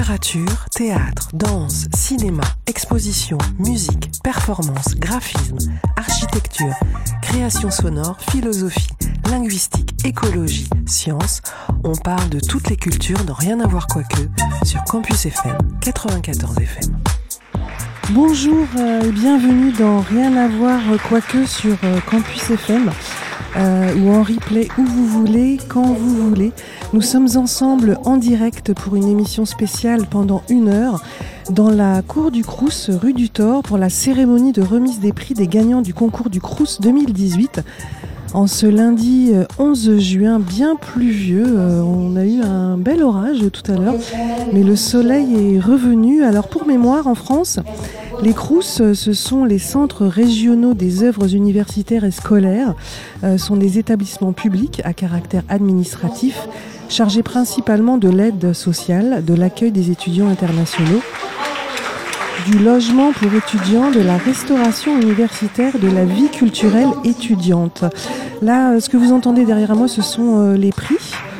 Littérature, théâtre, danse, cinéma, exposition, musique, performance, graphisme, architecture, création sonore, philosophie, linguistique, écologie, sciences. On parle de toutes les cultures dans Rien à voir quoique sur Campus FM 94 FM. Bonjour et bienvenue dans Rien à voir quoique sur Campus FM ou en replay où vous voulez, quand vous voulez. Nous sommes ensemble en direct pour une émission spéciale pendant 1 heure dans la cour du Crous, rue du Thor, pour la cérémonie de remise des prix des gagnants du concours du Crous 2018. En ce lundi 11 juin, bien pluvieux, on a eu un bel orage tout à l'heure, mais le soleil est revenu. Alors pour mémoire, en France, les Crous, ce sont les centres régionaux des œuvres universitaires et scolaires, sont des établissements publics à caractère administratif, chargés principalement de l'aide sociale, de l'accueil des étudiants internationaux, du logement pour étudiants, de la restauration universitaire, de la vie culturelle étudiante. Là, ce que vous entendez derrière moi, ce sont les prix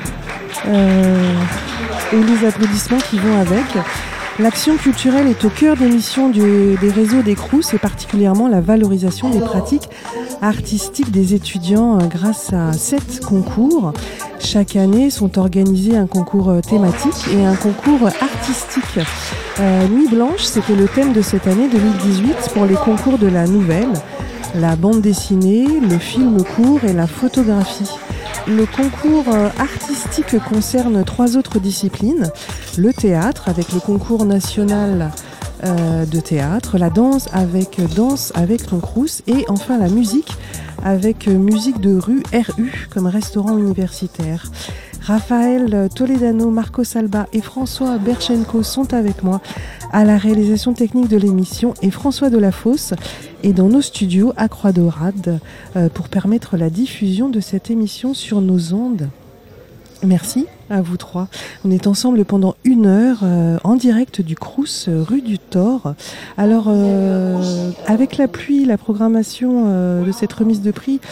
et les applaudissements qui vont avec. L'action culturelle est au cœur des missions des réseaux des Crous et particulièrement la valorisation des pratiques artistiques des étudiants grâce à 7 concours. Chaque année sont organisés un concours thématique et un concours artistique. Nuit blanche, c'était le thème de cette année 2018 pour les concours de la nouvelle, la bande dessinée, le film court et la photographie. Le concours artistique concerne 3 autres disciplines. Le théâtre avec le concours national de théâtre, la danse avec ton Crous et enfin la musique avec musique de rue RU comme restaurant universitaire. Raphaël Toledano, Marco Salba et François Berchenko sont avec moi à la réalisation technique de l'émission et François Delafosse est dans nos studios à Croix-Daurade pour permettre la diffusion de cette émission sur nos ondes. Merci à vous 3. On est ensemble pendant 1 heure en direct du Crous, rue du Thor. Alors, avec la pluie, la programmation de cette remise de prix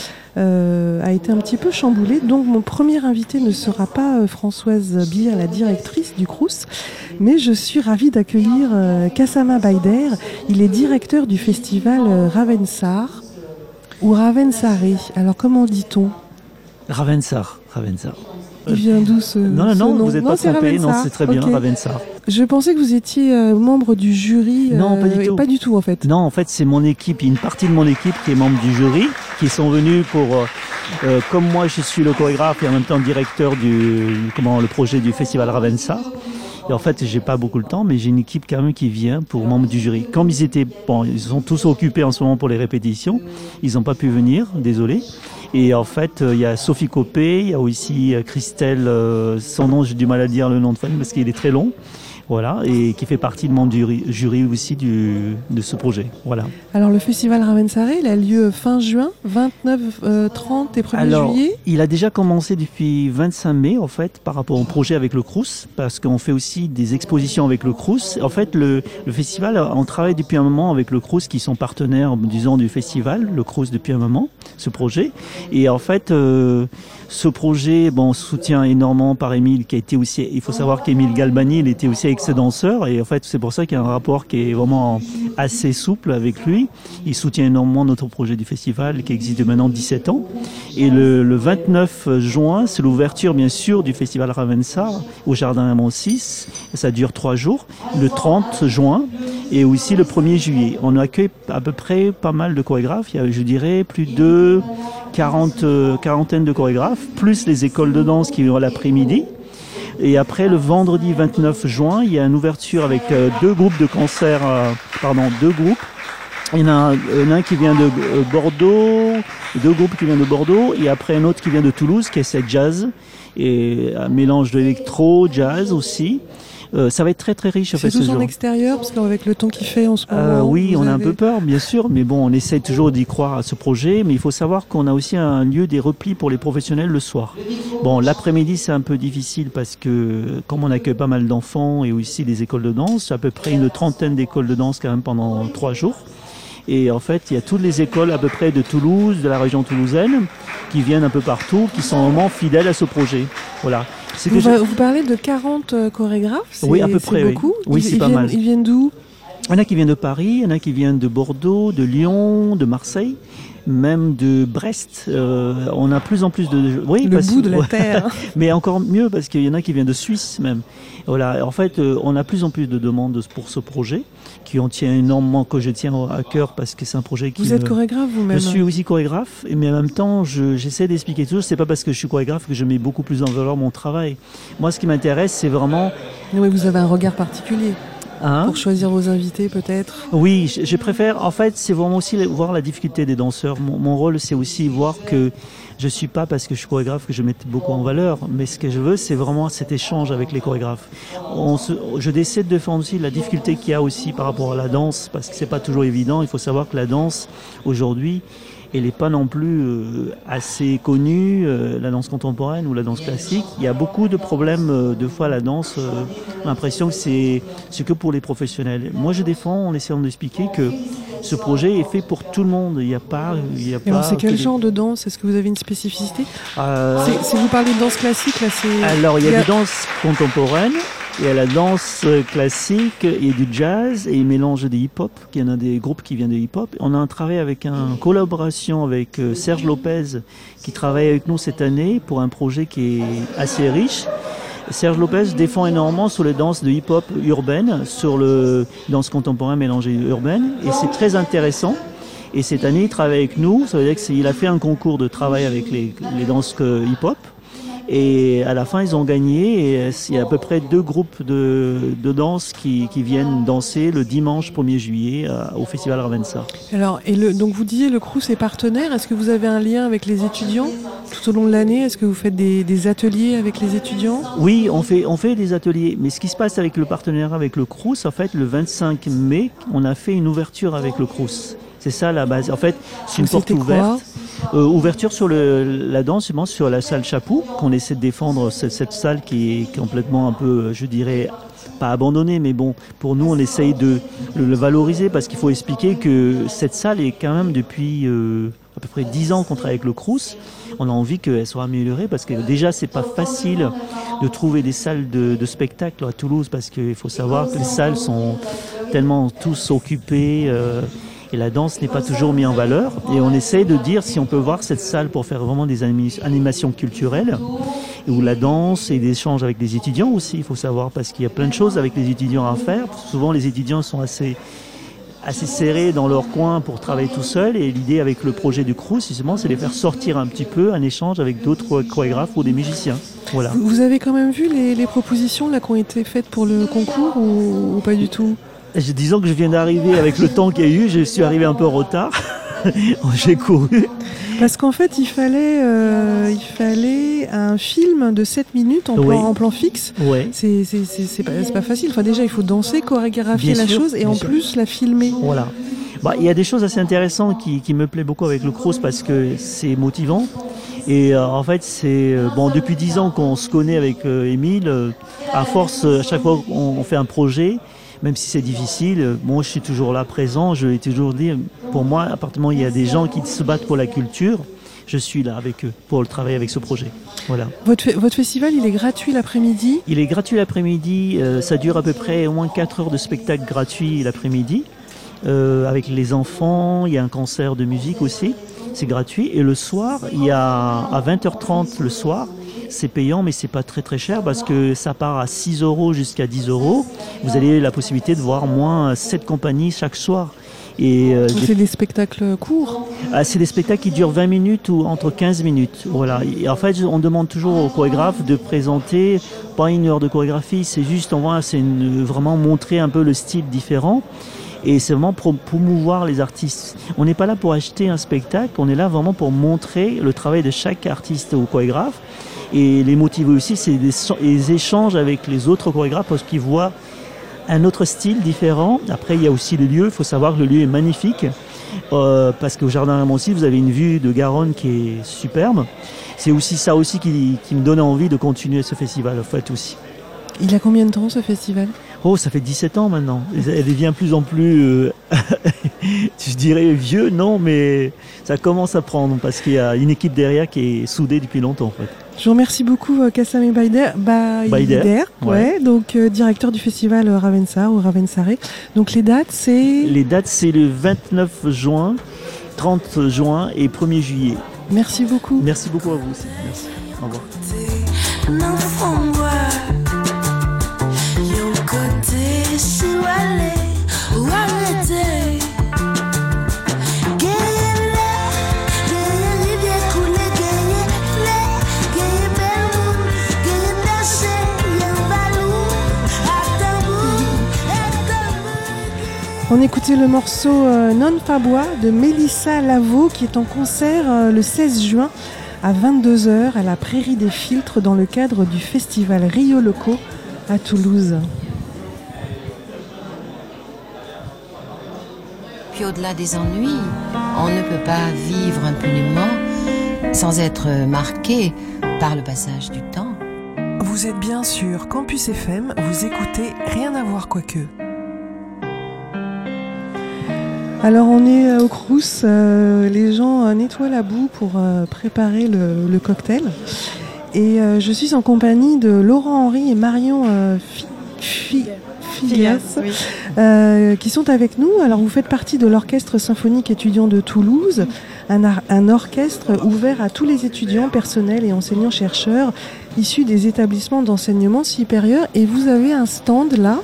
a été un petit peu chamboulée. Donc, mon premier invité ne sera pas Françoise Bier, la directrice du Crous, mais je suis ravie d'accueillir Kassama Baider. Il est directeur du festival Ravensar ou Ravensaré. Alors, comment dit-on ? Ravensar. Il vient d'où ce Non, nom ? vous n'êtes pas trompé, non, c'est très bien, okay. Ravensar. Je pensais que vous étiez membre du jury. Non, pas du tout. Pas du tout, en fait. Non, en fait, c'est mon équipe, une partie de mon équipe qui est membre du jury, qui sont venus pour, comme moi, je suis le chorégraphe et en même temps directeur le projet du festival Ravensar. Et en fait, j'ai pas beaucoup le temps, mais j'ai une équipe quand même qui vient pour membre du jury. Comme ils sont tous occupés en ce moment pour les répétitions, ils n'ont pas pu venir, désolé. Et en fait, il y a Sophie Copé, il y a aussi Christelle, son nom, j'ai du mal à dire le nom de famille parce qu'il est très long. Voilà, et qui fait partie de membre du jury aussi de ce projet. Voilà. Alors le festival Ravensaré, il a lieu fin juin, 29, 30 et 1er juillet. Il a déjà commencé depuis 25 mai en fait par rapport au projet avec le Crous, parce qu'on fait aussi des expositions avec le Crous. En fait, le festival, on travaille depuis un moment avec le Crous qui sont partenaires, disons, du festival, le Crous depuis un moment, ce projet. Et en fait, ce projet, soutient énormément par Émile, qui a été aussi, il faut savoir qu'Émile Galbani, il était aussi avec ses danseurs, et en fait, c'est pour ça qu'il y a un rapport qui est vraiment assez souple avec lui. Il soutient énormément notre projet du festival, qui existe depuis maintenant 17 ans. Et le 29 juin, c'est l'ouverture, bien sûr, du festival Ravensar au Jardin Amont 6. Ça dure 3 jours. Le 30 juin, et aussi le 1er juillet. On accueille à peu près pas mal de chorégraphes. Il y a, je dirais, plus de quarantaine de chorégraphes, plus les écoles de danse qui vont l'après-midi. Et après, le vendredi 29 juin, il y a une ouverture avec 2 groupes de concerts, 2 groupes. Il y en a un qui vient de Bordeaux, 2 groupes qui viennent de Bordeaux, et après un autre qui vient de Toulouse, qui est cette jazz, et un mélange d'électro, jazz aussi. Ça va être très très riche. C'est tous en extérieur, parce qu'avec le temps qu'il fait en ce moment. Oui, on a un peu peur, bien sûr, mais bon, on essaie toujours d'y croire à ce projet. Mais il faut savoir qu'on a aussi un lieu des replis pour les professionnels le soir. Bon, l'après-midi, c'est un peu difficile parce que comme on accueille pas mal d'enfants et aussi des écoles de danse, à peu près une 30aine d'écoles de danse quand même pendant 3 jours. Et en fait, il y a toutes les écoles à peu près de Toulouse, de la région toulousaine, qui viennent un peu partout, qui sont vraiment fidèles à ce projet. Voilà. Vous parlez de 40 chorégraphes, oui, à peu près, c'est beaucoup. Oui, c'est pas mal. Ils viennent d'où? Il y en a qui viennent de Paris, il y en a qui viennent de Bordeaux, de Lyon, de Marseille, même de Brest. On a plus en plus de... Oui, le bout de la terre. Mais encore mieux, parce qu'il y en a qui viennent de Suisse même. Voilà. En fait, on a plus en plus de demandes pour ce projet, qui en tient énormément, que je tiens à cœur, parce que c'est un projet qui... Vous êtes chorégraphe vous-même? Je suis aussi chorégraphe, mais en même temps, j'essaie d'expliquer toujours, c'est pas parce que je suis chorégraphe que je mets beaucoup plus en valeur mon travail. Moi, ce qui m'intéresse, c'est vraiment... Oui, vous avez un regard particulier. Hein? Pour choisir vos invités, peut-être? Oui, je préfère, en fait, c'est vraiment aussi voir la difficulté des danseurs. Mon rôle, c'est aussi voir que je suis pas, parce que je suis chorégraphe, que je mette beaucoup en valeur, mais ce que je veux, c'est vraiment cet échange avec les chorégraphes. Je décide de faire aussi la difficulté qu'il y a aussi par rapport à la danse, parce que c'est pas toujours évident. Il faut savoir que la danse, aujourd'hui, elle n'est pas non plus assez connue, la danse contemporaine ou la danse classique. Il y a beaucoup de problèmes, de fois la danse, l'impression que c'est que pour les professionnels. Moi je défends en essayant d'expliquer que ce projet est fait pour tout le monde. Il n'y a pas... Alors c'est quel genre de danse? Est-ce que vous avez une spécificité? Si vous parlez de danse classique, là c'est... Alors il y a des danses contemporaines. Il y a la danse classique et du jazz et il mélange des hip-hop. Il y en a des groupes qui viennent de hip-hop. On a un travail avec une collaboration avec Serge Lopez qui travaille avec nous cette année pour un projet qui est assez riche. Serge Lopez défend énormément sur les danses de hip-hop urbaine, sur le danse contemporaine mélangée urbaine et c'est très intéressant. Et cette année, il travaille avec nous. Ça veut dire qu'il a fait un concours de travail avec les danses hip-hop. Et à la fin, ils ont gagné. Et il y a à peu près 2 groupes de danse qui viennent danser le dimanche 1er juillet au Festival Ravensa. Alors, donc vous disiez le Crous est partenaire. Est-ce que vous avez un lien avec les étudiants tout au long de l'année? Est-ce que vous faites des ateliers avec les étudiants? Oui, on fait des ateliers. Mais ce qui se passe avec le partenariat avec le Crous, en fait, le 25 mai, on a fait une ouverture avec le Crous. C'est ça la base. En fait, c'est une porte ouverte. Ouverture sur la danse, sur la salle Chapou, qu'on essaie de défendre, cette salle qui est complètement un peu, je dirais, pas abandonnée, mais bon, pour nous, on essaye de le valoriser parce qu'il faut expliquer que cette salle est quand même depuis à peu près 10 ans qu'on travaille avec le Crous. On a envie qu'elle soit améliorée parce que déjà, c'est pas facile de trouver des salles de spectacle à Toulouse parce qu'il faut savoir que les salles sont tellement tous occupées. Et la danse n'est pas toujours mise en valeur. Et on essaye de dire si on peut voir cette salle pour faire vraiment des animations culturelles, où la danse et des échanges avec des étudiants aussi, il faut savoir, parce qu'il y a plein de choses avec les étudiants à faire. Souvent, les étudiants sont assez serrés dans leur coin pour travailler tout seuls. Et l'idée avec le projet du Crous, justement, c'est de les faire sortir un petit peu, un échange avec d'autres chorégraphes ou des musiciens. Voilà. Vous avez quand même vu les propositions là, qui ont été faites pour le concours ou pas du tout? Disons que je viens d'arriver avec le temps qu'il y a eu, je suis arrivé un peu en retard. J'ai couru. Parce qu'en fait, il fallait un film de 7 minutes en plan fixe. Ouais. C'est pas facile. Enfin, déjà, il faut danser, chorégraphier la chose et en plus la filmer. Voilà. Il y a des choses assez intéressantes qui me plaisent beaucoup avec le Crous parce que c'est motivant. Et en fait, c'est depuis 10 ans qu'on se connaît avec Émile. À force, à chaque fois qu'on fait un projet, même si c'est difficile, moi je suis toujours là présent, je vais toujours dire, pour moi, à partir du moment où il y a des gens qui se battent pour la culture, je suis là avec eux pour le travail avec ce projet. Voilà. Votre festival, il est gratuit l'après-midi? Il est gratuit l'après-midi, ça dure à peu près au moins 4 heures de spectacle gratuit l'après-midi, avec les enfants, il y a un concert de musique aussi, c'est gratuit, et le soir, il y a à 20h30 le soir, c'est payant, mais c'est pas très très cher parce que ça part à 6 € jusqu'à 10 €. Vous avez la possibilité de voir au moins 7 compagnies chaque soir. Et c'est des spectacles courts? C'est des spectacles qui durent 20 minutes ou entre 15 minutes. Voilà. Et en fait, on demande toujours aux chorégraphes de présenter pas 1 heure de chorégraphie, c'est juste vraiment montrer un peu le style différent. Et c'est vraiment pour promouvoir les artistes. On n'est pas là pour acheter un spectacle, on est là vraiment pour montrer le travail de chaque artiste ou chorégraphe. Et les motiver aussi, c'est des échanges avec les autres chorégraphes parce qu'ils voient un autre style différent. Après, il y a aussi le lieu. Il faut savoir que le lieu est magnifique parce qu'au Jardin Ramoncy, vous avez une vue de Garonne qui est superbe. C'est aussi ça aussi qui me donne envie de continuer ce festival, en fait, aussi. Il a combien de temps, ce festival? Oh, ça fait 17 ans maintenant. Elle devient plus en plus, je dirais vieux, non, mais ça commence à prendre parce qu'il y a une équipe derrière qui est soudée depuis longtemps, en fait. Je vous remercie beaucoup, Kassam Baider, ouais. Donc directeur du festival Ravensar ou Ravensaré. Donc les dates, c'est le 29 juin, 30 juin et 1er juillet. Merci beaucoup. Merci beaucoup à vous aussi. Merci. Au revoir. On écoutait le morceau Non Fabois de Mélissa Lavo qui est en concert le 16 juin à 22h à la Prairie des Filtres dans le cadre du festival Rio Loco à Toulouse. Puis au-delà des ennuis, on ne peut pas vivre impunément sans être marqué par le passage du temps. Vous êtes bien sur Campus FM, vous écoutez Rien à voir quoique. Alors on est au Crous, les gens nettoient la boue pour préparer le cocktail. Et je suis en compagnie de Laurent Henry et Marion Filias, oui. Qui sont avec nous. Alors vous faites partie de l'Orchestre symphonique étudiant de Toulouse, un orchestre ouvert à tous les étudiants, personnels et enseignants-chercheurs issus des établissements d'enseignement supérieur. Et vous avez un stand là,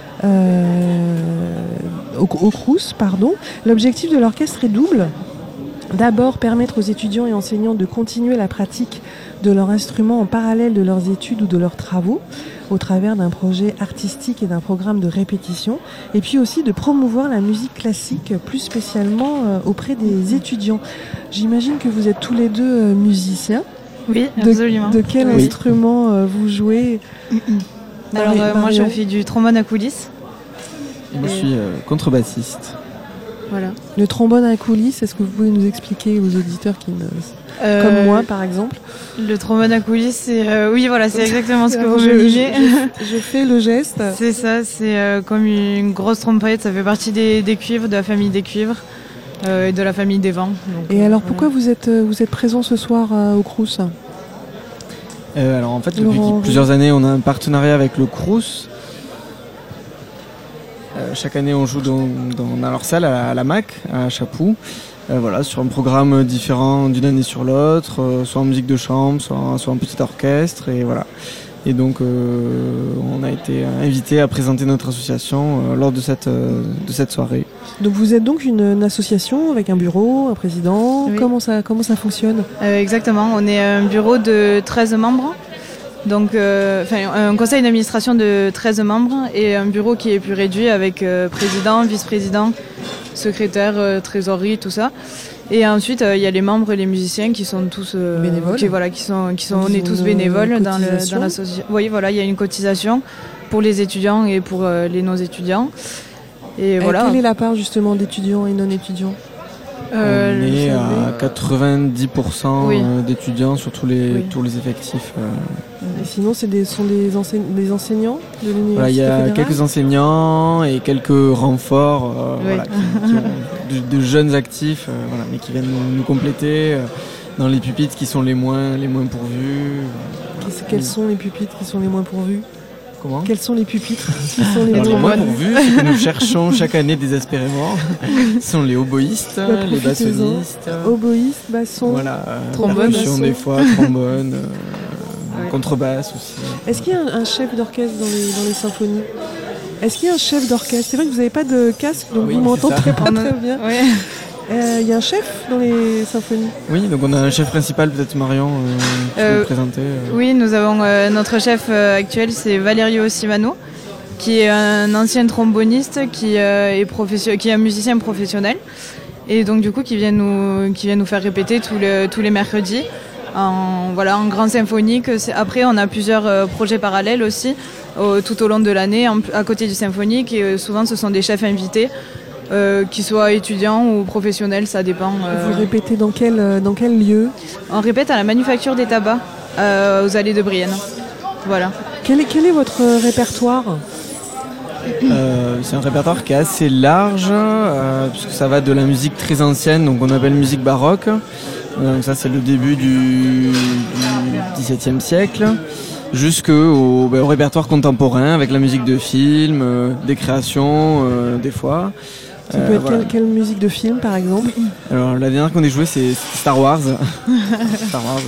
au Crous, pardon. L'objectif de l'orchestre est double. D'abord, permettre aux étudiants et enseignants de continuer la pratique de leur instrument en parallèle de leurs études ou de leurs travaux, au travers d'un projet artistique et d'un programme de répétition. Et puis aussi de promouvoir la musique classique, plus spécialement auprès des étudiants. J'imagine que vous êtes tous les deux musiciens. Oui, absolument. De quel instrument vous jouez? Alors, moi, je fais du trombone à coulisses. Et moi, je suis contrebassiste. Voilà. Le trombone à coulisses, est-ce que vous pouvez nous expliquer aux auditeurs qui comme moi, par exemple? Le trombone à coulisses, c'est oui, voilà, c'est exactement ce que vous me disiez. Je fais le geste. C'est ça, c'est comme une grosse trompette. Ça fait partie des cuivres, de la famille des cuivres et de la famille des vents. Donc, et alors, pourquoi vous êtes présent ce soir au Crous? Alors en fait, depuis plusieurs années, on a un partenariat avec le Crous. Chaque année, on joue dans leur salle à la MAC, à Chapoux, voilà, sur un programme différent d'une année sur l'autre, soit en musique de chambre, soit en petit orchestre, et voilà. Et donc, on a été invité à présenter notre association lors de cette soirée. Donc, vous êtes donc une association avec un bureau, un président. Oui. Comment ça fonctionne? Exactement, on est un bureau de 13 membres. Donc, un conseil d'administration de 13 membres et un bureau qui est plus réduit avec président, vice-président, secrétaire, trésorerie, tout ça. Et ensuite, il y a les membres et les musiciens qui sont tous bénévoles. On est tous bénévoles dans l'association. Oui, voilà, il y a une cotisation pour les étudiants et pour les non-étudiants. Et voilà. Quelle est la part justement d'étudiants et non-étudiants? On est à 90% d'étudiants sur tous les effectifs. Et sinon, sont des enseignants de l'université voilà, il y a fédérale. quelques enseignants et quelques renforts voilà, qui ont de jeunes actifs voilà, mais qui viennent nous compléter dans les pupitres qui sont les moins pourvus. Quels sont les pupitres qui sont les moins pourvus? Comment? Quels sont les pupitres qui sont les moins pourvus? Ce que nous cherchons chaque année désespérément sont les oboïstes, les bassonistes. Oboïstes, basson, voilà, trombone, basson des fois, trombone, contrebasse aussi. Est-ce qu'il y a un chef d'orchestre dans les symphonies? Est-ce qu'il y a un chef d'orchestre? C'est vrai que vous n'avez pas de casque, donc vous m'entendrez pas très bien. Il y a un chef dans les symphonies? Oui, donc on a un chef principal, peut-être Marion, qui peut le présenter. Oui, nous avons notre chef actuel, c'est Valerio Simano, qui est un ancien tromboniste, qui est un musicien professionnel, et donc du coup qui vient nous faire répéter tous les mercredis en grand symphonique. Après, on a plusieurs projets parallèles aussi tout au long de l'année à côté du symphonique, et souvent ce sont des chefs invités. Qu'ils soient étudiants ou professionnels, ça dépend. Vous répétez dans quel lieu? On répète à la Manufacture des Tabacs, aux allées de Brienne. Voilà. Quel est votre répertoire? C'est un répertoire qui est assez large, puisque ça va de la musique très ancienne, donc on appelle musique baroque, Donc ça, c'est le début du XVIIe siècle, jusqu'au répertoire contemporain avec la musique de film, des créations, des fois. Ça peut être quelle musique de film, par exemple? Alors, la dernière qu'on ait jouée, c'est Star Wars. Star Wars.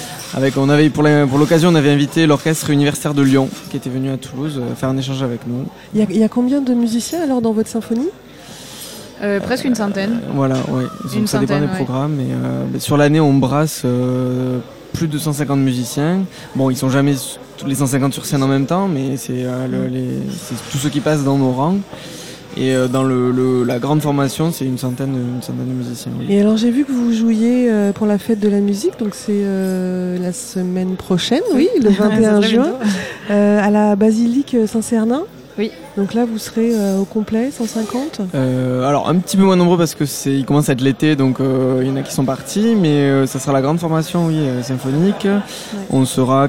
Pour l'occasion, on avait invité l'orchestre universitaire de Lyon, qui était venu à Toulouse faire un échange avec nous. Il y a combien de musiciens alors dans votre symphonie? Presque une centaine. Voilà, oui. Donc, ça dépend des programmes. Et, sur l'année, on brasse plus de 150 musiciens. Bon, ils sont jamais tous les 150 sur scène en même temps, mais c'est tous ceux qui passent dans nos rangs. Et dans la grande formation, c'est une centaine de musiciens. Oui. Et alors j'ai vu que vous jouiez pour la fête de la musique, donc c'est la semaine prochaine, oui, le 21 juin, à la basilique Saint-Cernin. Oui. Donc là, vous serez au complet, 150 Alors un petit peu moins nombreux parce que il commence à être l'été, donc il y en a qui sont partis, mais ça sera la grande formation, oui, symphonique. Ouais. On sera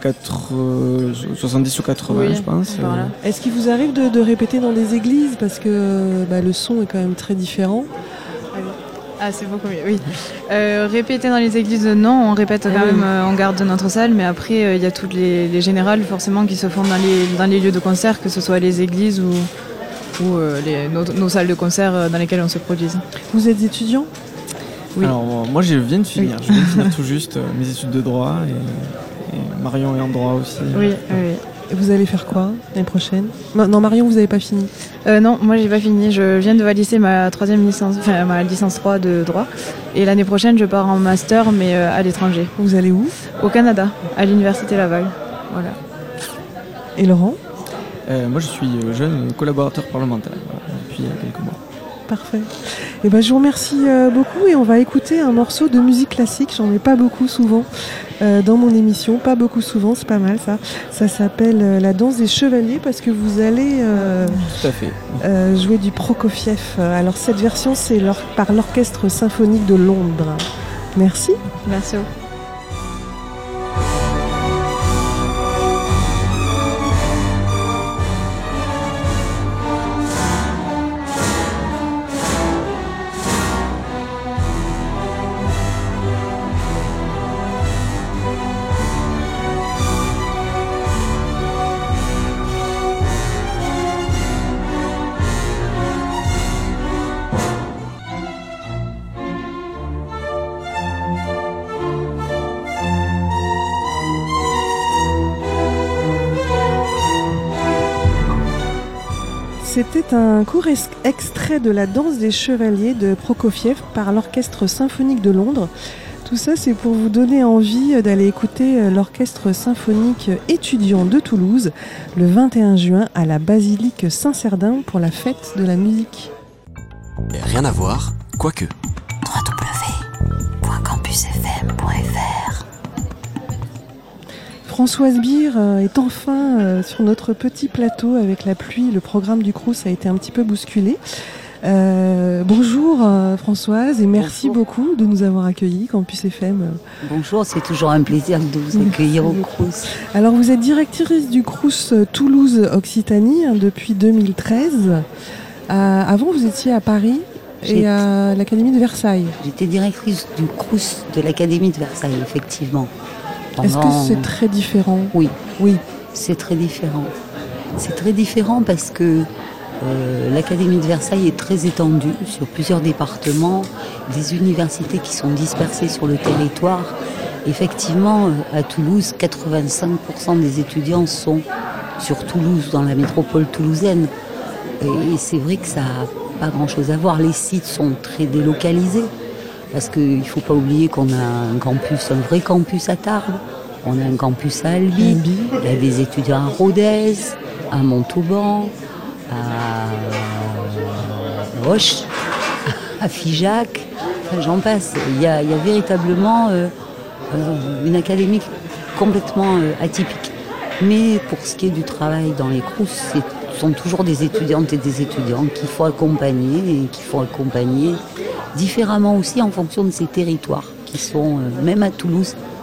70 ou 80, oui, je pense. Voilà. Est-ce qu'il vous arrive de répéter dans des églises parce que le son est quand même très différent? Ah, c'est beaucoup mieux, oui. Répéter dans les églises, non, on répète quand même, on garde notre salle, mais après, il y a toutes les générales, forcément, qui se font dans les lieux de concert, que ce soit les églises ou nos salles de concert dans lesquelles on se produise. Vous êtes étudiant? Oui. Alors, moi, je viens de finir. Oui. Je viens de finir tout juste mes études de droit, et Marion est en droit aussi. Oui, oui. Et vous allez faire quoi l'année prochaine? Non, Marion, vous n'avez pas fini? Non, moi j'ai pas fini. Je viens de valider ma ma licence 3 de droit. Et l'année prochaine, je pars en master, mais à l'étranger. Vous allez où? Au Canada, à l'Université Laval. Voilà. Et Laurent? Moi, je suis jeune collaborateur parlementaire depuis quelques mois. Parfait. Et je vous remercie beaucoup et on va écouter un morceau de musique classique. J'en ai pas beaucoup souvent dans mon émission, pas beaucoup souvent, c'est pas mal ça. Ça s'appelle La danse des chevaliers parce que vous allez tout à fait. Jouer du Prokofiev. Alors cette version c'est par l'Orchestre Symphonique de Londres. Merci. Merci. C'était un court extrait de La danse des chevaliers de Prokofiev par l'Orchestre Symphonique de Londres. Tout ça, c'est pour vous donner envie d'aller écouter l'Orchestre Symphonique étudiant de Toulouse le 21 juin à la basilique Saint-Cernin pour la fête de la musique. Rien à voir, quoique. www.campusfm.fr. Françoise Beer est enfin sur notre petit plateau avec la pluie. Le programme du Crous a été un petit peu bousculé. Bonjour Françoise et merci beaucoup de nous avoir accueillis, Campus FM. Bonjour, c'est toujours un plaisir de vous accueillir au Crous. Alors vous êtes directrice du Crous Toulouse Occitanie depuis 2013. Avant vous étiez à Paris et à l'Académie de Versailles. J'étais directrice du Crous de l'Académie de Versailles, effectivement. Est-ce que c'est très différent? Oui, c'est très différent. C'est très différent parce que l'Académie de Versailles est très étendue sur plusieurs départements, des universités qui sont dispersées sur le territoire. Effectivement, à Toulouse, 85% des étudiants sont sur Toulouse, dans la métropole toulousaine. Et c'est vrai que ça n'a pas grand-chose à voir. Les sites sont très délocalisés. Parce qu'il ne faut pas oublier qu'on a un vrai campus à Tarbes, on a un campus à Albi, il y a des étudiants à Rodez, à Montauban, à Auch, à Figeac, enfin j'en passe. Il y a véritablement une académie complètement atypique. Mais pour ce qui est du travail dans les Crous, ce sont toujours des étudiantes et des étudiants qu'il faut accompagner différemment aussi en fonction de ces territoires qui sont, même à Toulouse,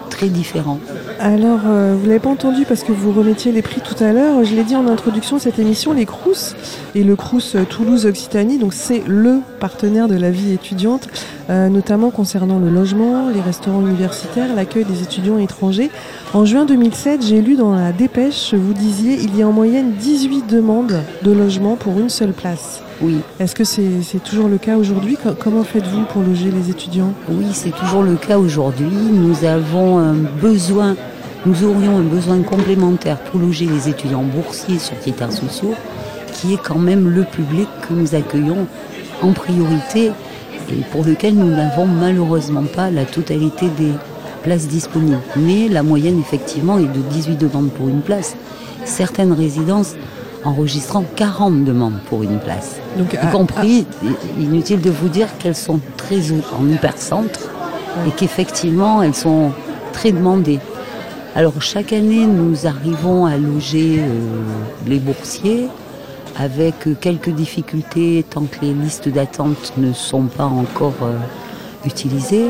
très différent. Alors, vous l'avez pas entendu parce que vous remettiez les prix tout à l'heure. Je l'ai dit en introduction de cette émission, les Crous et le Crous Toulouse Occitanie, donc c'est le partenaire de la vie étudiante, notamment concernant le logement, les restaurants universitaires, l'accueil des étudiants étrangers. En juin 2007, j'ai lu dans la dépêche, vous disiez, il y a en moyenne 18 demandes de logement pour une seule place. Oui. Est-ce que c'est toujours le cas aujourd'hui ? Comment faites-vous pour loger les étudiants ? Oui, c'est toujours le cas aujourd'hui. Nous aurions un besoin complémentaire pour loger les étudiants boursiers sur critères sociaux, qui est quand même le public que nous accueillons en priorité et pour lequel nous n'avons malheureusement pas la totalité des places disponibles. Mais la moyenne, effectivement, est de 18 demandes pour une place. Certaines résidences enregistrant 40 demandes pour une place. Donc, y compris, inutile de vous dire qu'elles sont très en hypercentre et qu'effectivement, elles sont très demandées. Alors, chaque année, nous arrivons à loger les boursiers avec quelques difficultés tant que les listes d'attente ne sont pas encore utilisées.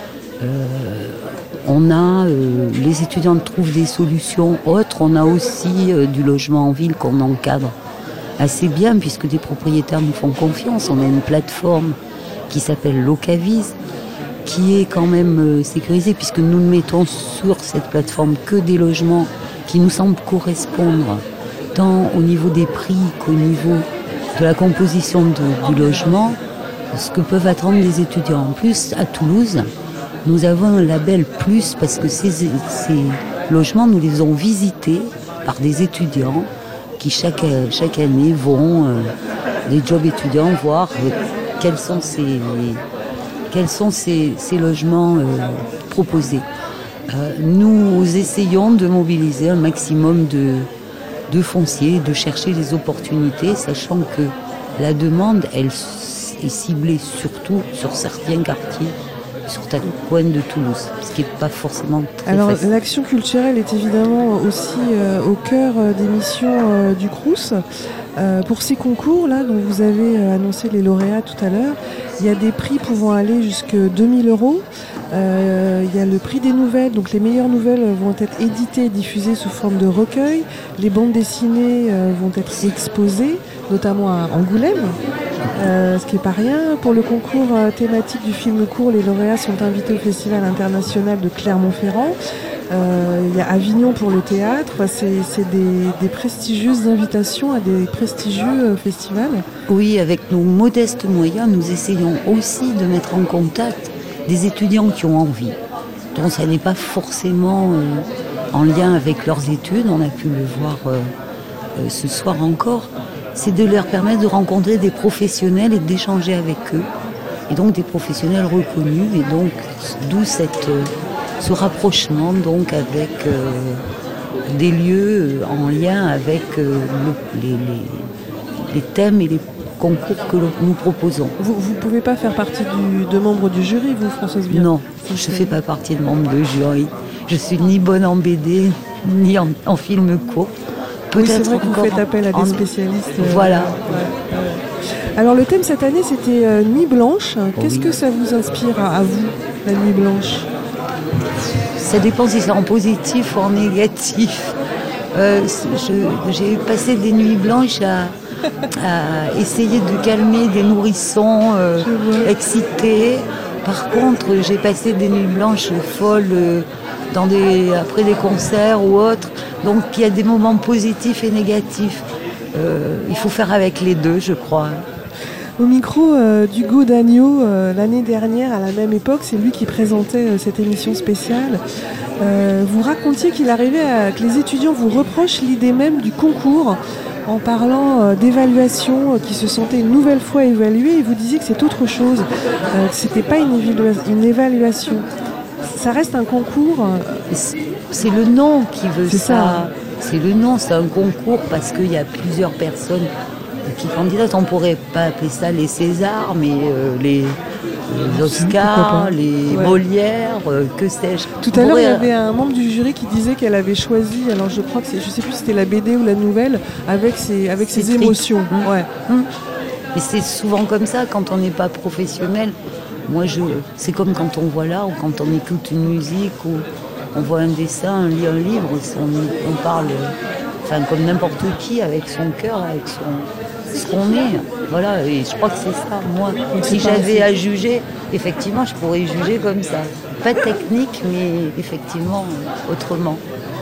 Les étudiants trouvent des solutions autres. On a aussi du logement en ville qu'on encadre assez bien puisque des propriétaires nous font confiance. On a une plateforme qui s'appelle Locavis qui est quand même sécurisée puisque nous ne mettons sur cette plateforme que des logements qui nous semblent correspondre tant au niveau des prix qu'au niveau de la composition du logement, ce que peuvent attendre les étudiants. En plus, à Toulouse, nous avons un label plus parce que ces logements, nous les avons visités par des étudiants qui chaque année vont des jobs étudiants voir quels sont ces logements proposés. Nous essayons de mobiliser un maximum de fonciers, de chercher les opportunités, sachant que la demande, elle est ciblée surtout sur certains quartiers, sur certains coins de Toulouse, ce qui n'est pas forcément très facile. L'action culturelle est évidemment aussi au cœur des missions du Crous. Pour ces concours-là, dont vous avez annoncé les lauréats tout à l'heure, il y a des prix pouvant aller jusqu'à 2000 €. Il y a le prix des nouvelles, donc les meilleures nouvelles vont être éditées et diffusées sous forme de recueil. Les bandes dessinées vont être exposées, notamment à Angoulême, ce qui n'est pas rien. Pour le concours thématique du film court, les lauréats sont invités au Festival international de Clermont-Ferrand. Il y a Avignon pour le théâtre. C'est des prestigieuses invitations à des prestigieux festivals. Oui, avec nos modestes moyens, nous essayons aussi de mettre en contact des étudiants qui ont envie. Donc ça n'est pas forcément en lien avec leurs études, on a pu le voir ce soir encore. C'est de leur permettre de rencontrer des professionnels et d'échanger avec eux. Et donc des professionnels reconnus, et donc d'où ce rapprochement donc avec des lieux en lien avec les thèmes et les concours que nous proposons. Vous ne pouvez pas faire partie de membres du jury, vous, Françoise Biard ? Non, je ne fais pas partie de membre de jury. Je suis ni bonne en BD, ni en film court. Oui, c'est vrai que vous faites appel à des spécialistes. Voilà. Alors le thème cette année, c'était Nuit Blanche. Qu'est-ce que ça vous inspire à vous, la Nuit Blanche ? Ça dépend si c'est en positif ou en négatif. J'ai passé des nuits blanches à essayer de calmer des nourrissons excités. Par contre, j'ai passé des nuits blanches folles après des concerts ou autres. Donc il y a des moments positifs et négatifs. Il faut faire avec les deux, je crois. Au micro d'Hugo Dagneau, l'année dernière, à la même époque, c'est lui qui présentait cette émission spéciale. Vous racontiez qu'il arrivait que les étudiants vous reprochent l'idée même du concours en parlant d'évaluation, qui se sentaient une nouvelle fois évalués, et vous disiez que c'est autre chose, que c'était pas une évaluation. Ça reste un concours. C'est le nom qui veut ça. C'est le nom, c'est un concours parce qu'il y a plusieurs personnes qui candidatent. On ne pourrait pas appeler ça les Césars, mais les Oscars, les Molières, que sais-je. Tout à l'heure, il y avait un membre du jury qui disait qu'elle avait choisi, alors je crois que je ne sais plus si c'était la BD ou la nouvelle, avec ses émotions. Ouais. Et c'est souvent comme ça quand on n'est pas professionnel. Moi, c'est comme quand on voit l'art ou quand on écoute une musique ou on voit un dessin, on lit un livre, on parle comme n'importe qui, avec son cœur, avec ce qu'on est. Voilà, et je crois que c'est ça. Moi, si j'avais à juger, effectivement, je pourrais juger comme ça. Pas technique, mais effectivement, autrement.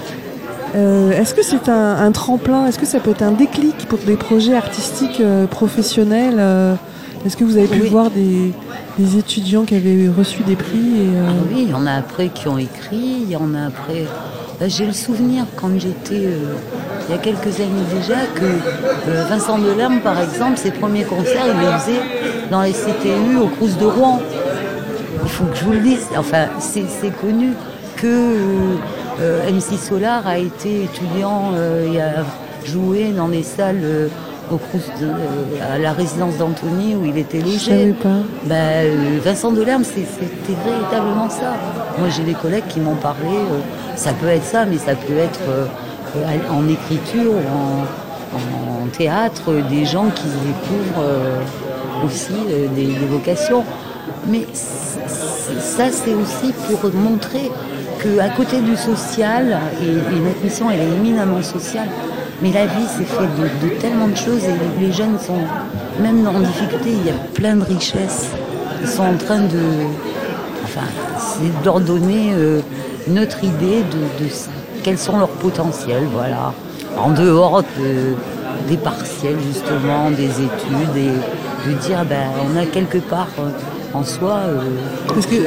Est-ce que c'est un tremplin? Est-ce que ça peut être un déclic pour des projets artistiques professionnels? Est-ce que vous avez pu voir des étudiants qui avaient reçu des prix Oui, il y en a après qui ont écrit, il y en a après... j'ai le souvenir, quand j'étais, il y a quelques années déjà, que Vincent Delerme, par exemple, ses premiers concerts, il les faisait dans les CTU au Crous de Rouen. Il faut que je vous le dise. Enfin, c'est connu que MC Solar a été étudiant et a joué dans des salles au Crous à la résidence d'Antony où il était logé. Je savais pas. Vincent Delerme, c'était véritablement ça. Moi, j'ai des collègues qui m'ont parlé. Ça peut être ça, mais ça peut être en écriture ou en théâtre, des gens qui découvrent aussi des vocations. Mais ça, c'est aussi pour montrer qu'à côté du social, et notre mission, elle est éminemment sociale, mais la vie, c'est fait de tellement de choses et les jeunes sont, même en difficulté, il y a plein de richesses. Ils sont en train c'est de leur donner notre idée de quels sont leurs potentiels, voilà. En dehors des partiels, justement, des études, et de dire, on a quelque part en soi... Parce que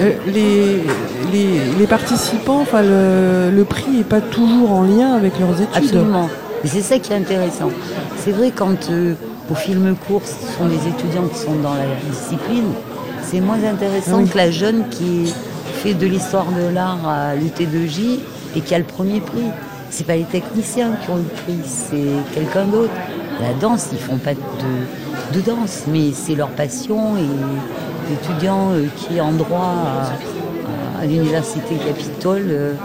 les participants, le prix n'est pas toujours en lien avec leurs études. Absolument. Et c'est ça qui est intéressant. C'est vrai, quand au film court, ce sont des étudiants qui sont dans la discipline, c'est moins intéressant que la jeune qui fait de l'histoire de l'art à l'UT2J et qui a le premier prix. C'est pas les techniciens qui ont le prix, c'est quelqu'un d'autre. La danse, ils font pas de danse, mais c'est leur passion. Et l'étudiant qui est en droit à l'université Capitole,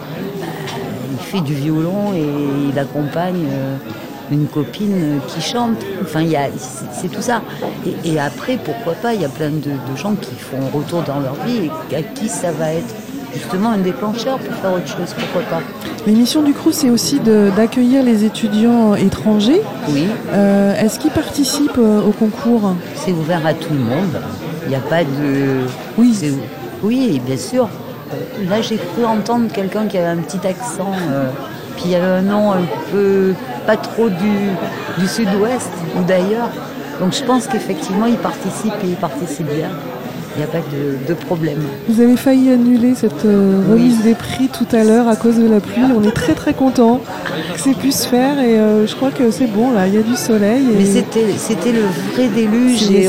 il fait du violon et il accompagne une copine qui chante. Enfin, c'est tout ça. Et après, pourquoi pas, il y a plein de gens qui font retour dans leur vie et à qui ça va être justement un déclencheur pour faire autre chose, pourquoi pas. L'émission du Crous, c'est aussi d'accueillir les étudiants étrangers. Oui. Est-ce qu'ils participent au concours? C'est ouvert à tout le monde. Il n'y a pas de... Oui. Oui, bien sûr. Là, j'ai cru entendre quelqu'un qui avait un petit accent, puis il y avait un nom un peu, pas trop du sud-ouest ou d'ailleurs. Donc je pense qu'effectivement, ils participent et ils participent bien. Il n'y a pas de problème. Vous avez failli annuler cette remise des prix tout à l'heure à cause de la pluie. On est très très contents que c'est pu se faire et je crois que c'est bon, là, il y a du soleil. Et... Mais c'était le vrai déluge et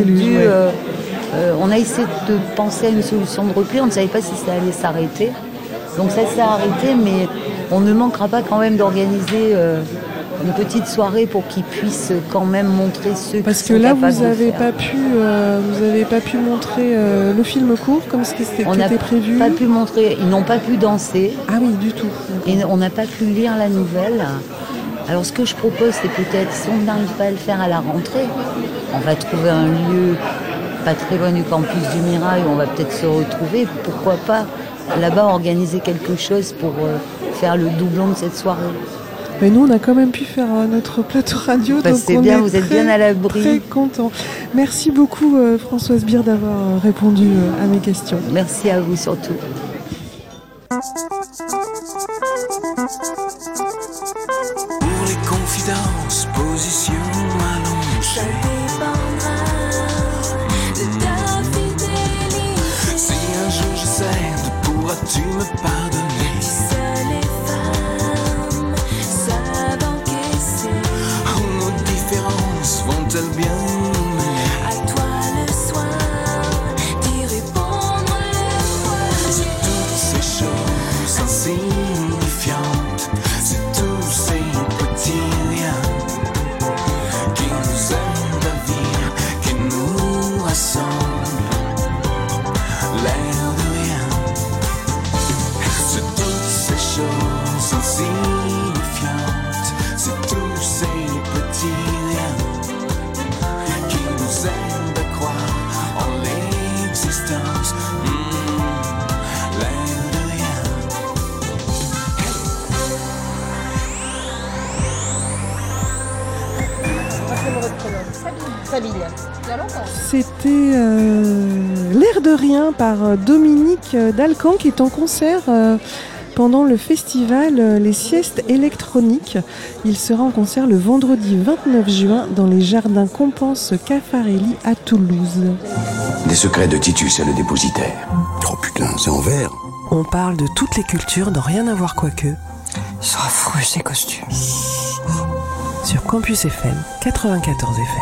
on a essayé de penser à une solution de repli. On ne savait pas si ça allait s'arrêter. Donc ça s'est arrêté, mais on ne manquera pas quand même d'organiser une petite soirée pour qu'ils puissent quand même montrer ceux qui sont capables de faire. Parce que là, vous n'avez pas pu montrer le film court comme ce qui était prévu. On n'a pas pu montrer, ils n'ont pas pu danser. Ah oui, du tout. Et on n'a pas pu lire la nouvelle. Alors ce que je propose, c'est peut-être, si on n'arrive pas à le faire à la rentrée, on va trouver un lieu pas très loin du campus du Mirail où on va peut-être se retrouver. Pourquoi pas là-bas organiser quelque chose pour faire le doublon de cette soirée. Mais nous, on a quand même pu faire notre plateau radio. Donc c'est bien, vous êtes bien à l'abri. Très contents. Merci beaucoup, Françoise Beard, d'avoir répondu à mes questions. Merci à vous surtout. Pour les confidences, position allongée. Si un jour je cède, pourras-tu me pardonner? Seules les femmes savent encaisser. Oh, nos différences vont-elles bien nous mener? À toi le soin d'y répondre le foyer. C'est toutes ces choses insignifiantes, c'est tous ces petits liens qui nous aident à vivre, qui nous rassemblent. L'air de rien, c'est toutes ces choses insignifiantes, c'est tous ces petits liens Sabine. C'était L'air de rien par Dominique Dalcan qui est en concert pendant le festival Les Siestes électroniques. Il sera en concert le vendredi 29 juin dans les jardins Compense Caffarelli à Toulouse. Des secrets de Titus est le dépositaire. Oh putain, c'est en verre. On parle de toutes les cultures dans Rien à voir quoique. Ils sont affreux ces costumes. Sur Campus FM 94 FM.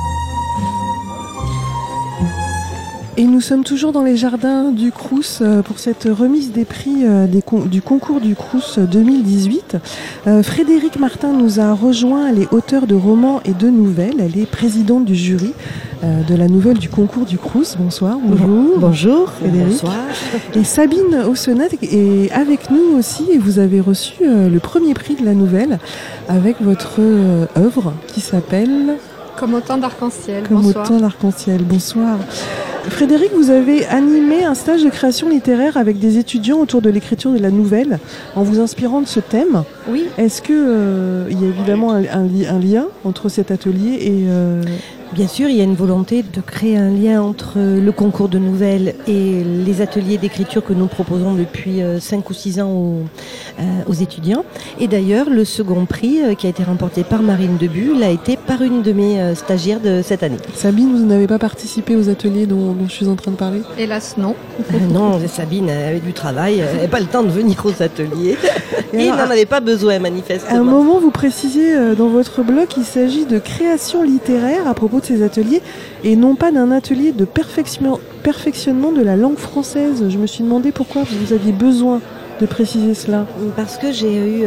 Et nous sommes toujours dans les jardins du Crous pour cette remise des prix du concours du Crous 2018. Frédéric Martin nous a rejoint, elle est auteure de romans et de nouvelles. Elle est présidente du jury de la nouvelle du concours du Crous. Bonsoir. Bonjour. Bonjour. Frédéric. Bonsoir. Et Sabine Ossenat est avec nous aussi et vous avez reçu le premier prix de la nouvelle avec votre œuvre qui s'appelle... Comme autant d'arc-en-ciel. Comme Bonsoir. autant d'arc-en-ciel. Bonsoir. Frédéric, vous avez animé un stage de création littéraire avec des étudiants autour de l'écriture de la nouvelle, en vous inspirant de ce thème. Oui. Est-ce que il y a évidemment un lien entre cet atelier et... Bien sûr, il y a une volonté de créer un lien entre le concours de nouvelles et les ateliers d'écriture que nous proposons depuis 5 ou 6 ans aux étudiants. Et d'ailleurs, le second prix qui a été remporté par Marine Debulle a été par une de mes stagiaires de cette année. Sabine, vous n'avez pas participé aux ateliers dont je suis en train de parler ? Hélas, non. Non, Sabine avait du travail, elle n'avait pas le temps de venir aux ateliers. Et n'en avait pas besoin, manifestement. À un moment, vous précisez dans votre blog qu'il s'agit de création littéraire à propos de ces ateliers et non pas d'un atelier de perfectionnement de la langue française. Je me suis demandé pourquoi vous aviez besoin de préciser cela. Parce que j'ai eu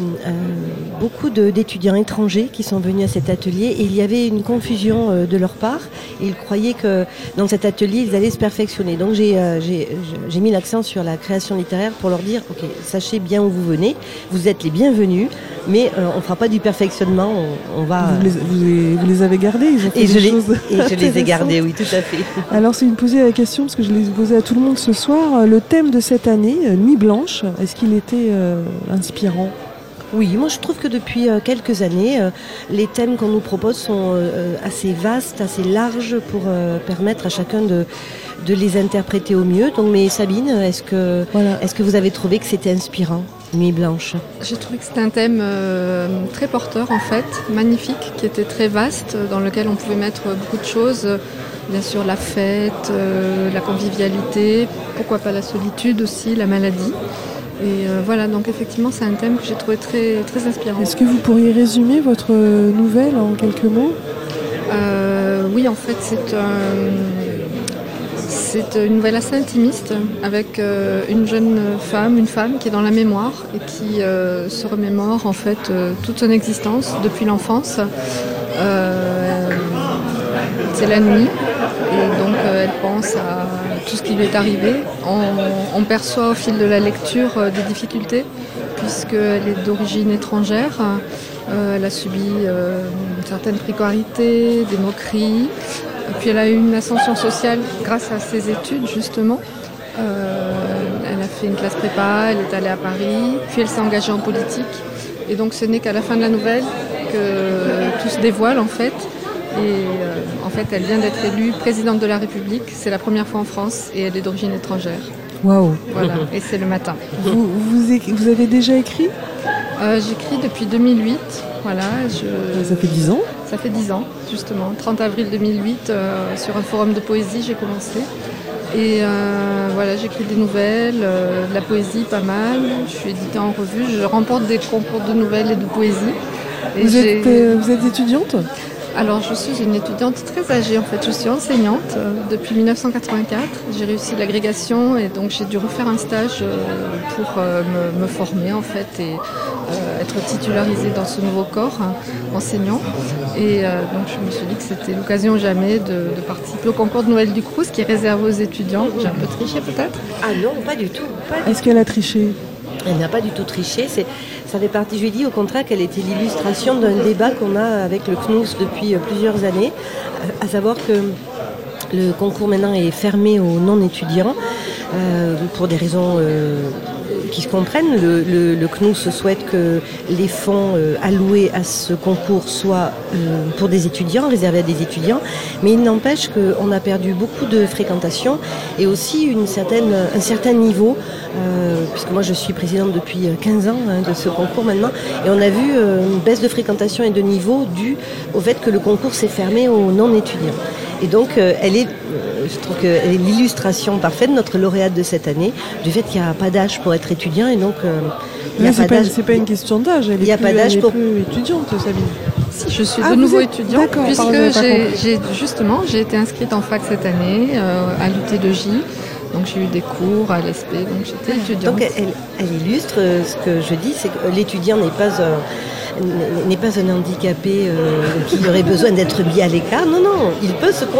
beaucoup d'étudiants étrangers qui sont venus à cet atelier et il y avait une confusion de leur part. Ils croyaient que dans cet atelier, ils allaient se perfectionner. Donc j'ai mis l'accent sur la création littéraire pour leur dire, ok, sachez bien où vous venez, vous êtes les bienvenus, mais on ne fera pas du perfectionnement, on va... Vous les avez gardés, ils ont fait des choses et je les ai gardés, oui, tout à fait. Alors c'est une posée la question, parce que je l'ai posée à tout le monde ce soir, le thème de cette année, Nuit Blanche, est-ce qu'il était inspirant ? Oui, moi je trouve que depuis quelques années, les thèmes qu'on nous propose sont assez vastes, assez larges pour permettre à chacun de les interpréter au mieux. Donc, mais Sabine, est-ce que vous avez trouvé que c'était inspirant, Nuit Blanche ? J'ai trouvé que c'était un thème très porteur en fait, magnifique, qui était très vaste, dans lequel on pouvait mettre beaucoup de choses. Bien sûr la fête, la convivialité, pourquoi pas la solitude aussi, la maladie. Et voilà, donc effectivement c'est un thème que j'ai trouvé très, très inspirant. Est-ce que vous pourriez résumer votre nouvelle en quelques mots ? Oui, en fait c'est une nouvelle assez intimiste avec une jeune femme, une femme qui est dans la mémoire et qui se remémore en fait toute son existence depuis l'enfance. C'est la nuit et donc elle pense à tout ce qui lui est arrivé. On perçoit au fil de la lecture des difficultés puisqu'elle est d'origine étrangère. Elle a subi une certaine précarité, des moqueries. Et puis elle a eu une ascension sociale grâce à ses études justement. Elle a fait une classe prépa, elle est allée à Paris, puis elle s'est engagée en politique. Et donc ce n'est qu'à la fin de la nouvelle que tout se dévoile en fait. Et en fait, elle vient d'être élue présidente de la République. C'est la première fois en France et elle est d'origine étrangère. Waouh. Voilà, et c'est le matin. Vous avez déjà écrit ? J'écris depuis 2008. Voilà, Ça fait 10 ans ? Ça fait 10 ans, justement. 30 avril 2008, sur un forum de poésie, j'ai commencé. Et voilà, j'écris des nouvelles, de la poésie pas mal. Je suis éditée en revue. Je remporte des concours de nouvelles et de poésie. Et vous êtes étudiante ? Alors je suis une étudiante très âgée en fait, je suis enseignante depuis 1984, j'ai réussi l'agrégation et donc j'ai dû refaire un stage pour me former en fait et être titularisée dans ce nouveau corps enseignant et donc je me suis dit que c'était l'occasion jamais de participer au concours de nouvelles du Crous qui est réservé aux étudiants. J'ai un peu triché peut-être ? Ah non, pas du tout. Est-ce qu'elle a triché ? Elle n'a pas du tout triché, ça fait partie, je lui ai dit au contraire qu'elle était l'illustration d'un débat qu'on a avec le CNUS depuis plusieurs années, à savoir que le concours maintenant est fermé aux non-étudiants pour des raisons se comprennent. Le CNUS souhaite que les fonds alloués à ce concours soient pour des étudiants, réservés à des étudiants, mais il n'empêche qu'on a perdu beaucoup de fréquentation et aussi un certain niveau, puisque moi je suis présidente depuis 15 ans de ce concours maintenant, et on a vu une baisse de fréquentation et de niveau due au fait que le concours s'est fermé aux non-étudiants. Et donc, je trouve qu'elle est l'illustration parfaite de notre lauréate de cette année, du fait qu'il n'y a pas d'âge pour être étudiant, et donc c'est pas une question d'âge, elle est plus étudiante, Sabine. Si, je suis de nouveau étudiante, puisque j'ai été inscrite en fac cette année à l'UT2J. Donc j'ai eu des cours à l'ESP, donc j'étais étudiante. Donc elle illustre ce que je dis, c'est que l'étudiant n'est pas un handicapé qui aurait besoin d'être mis à l'écart. Non, il peut se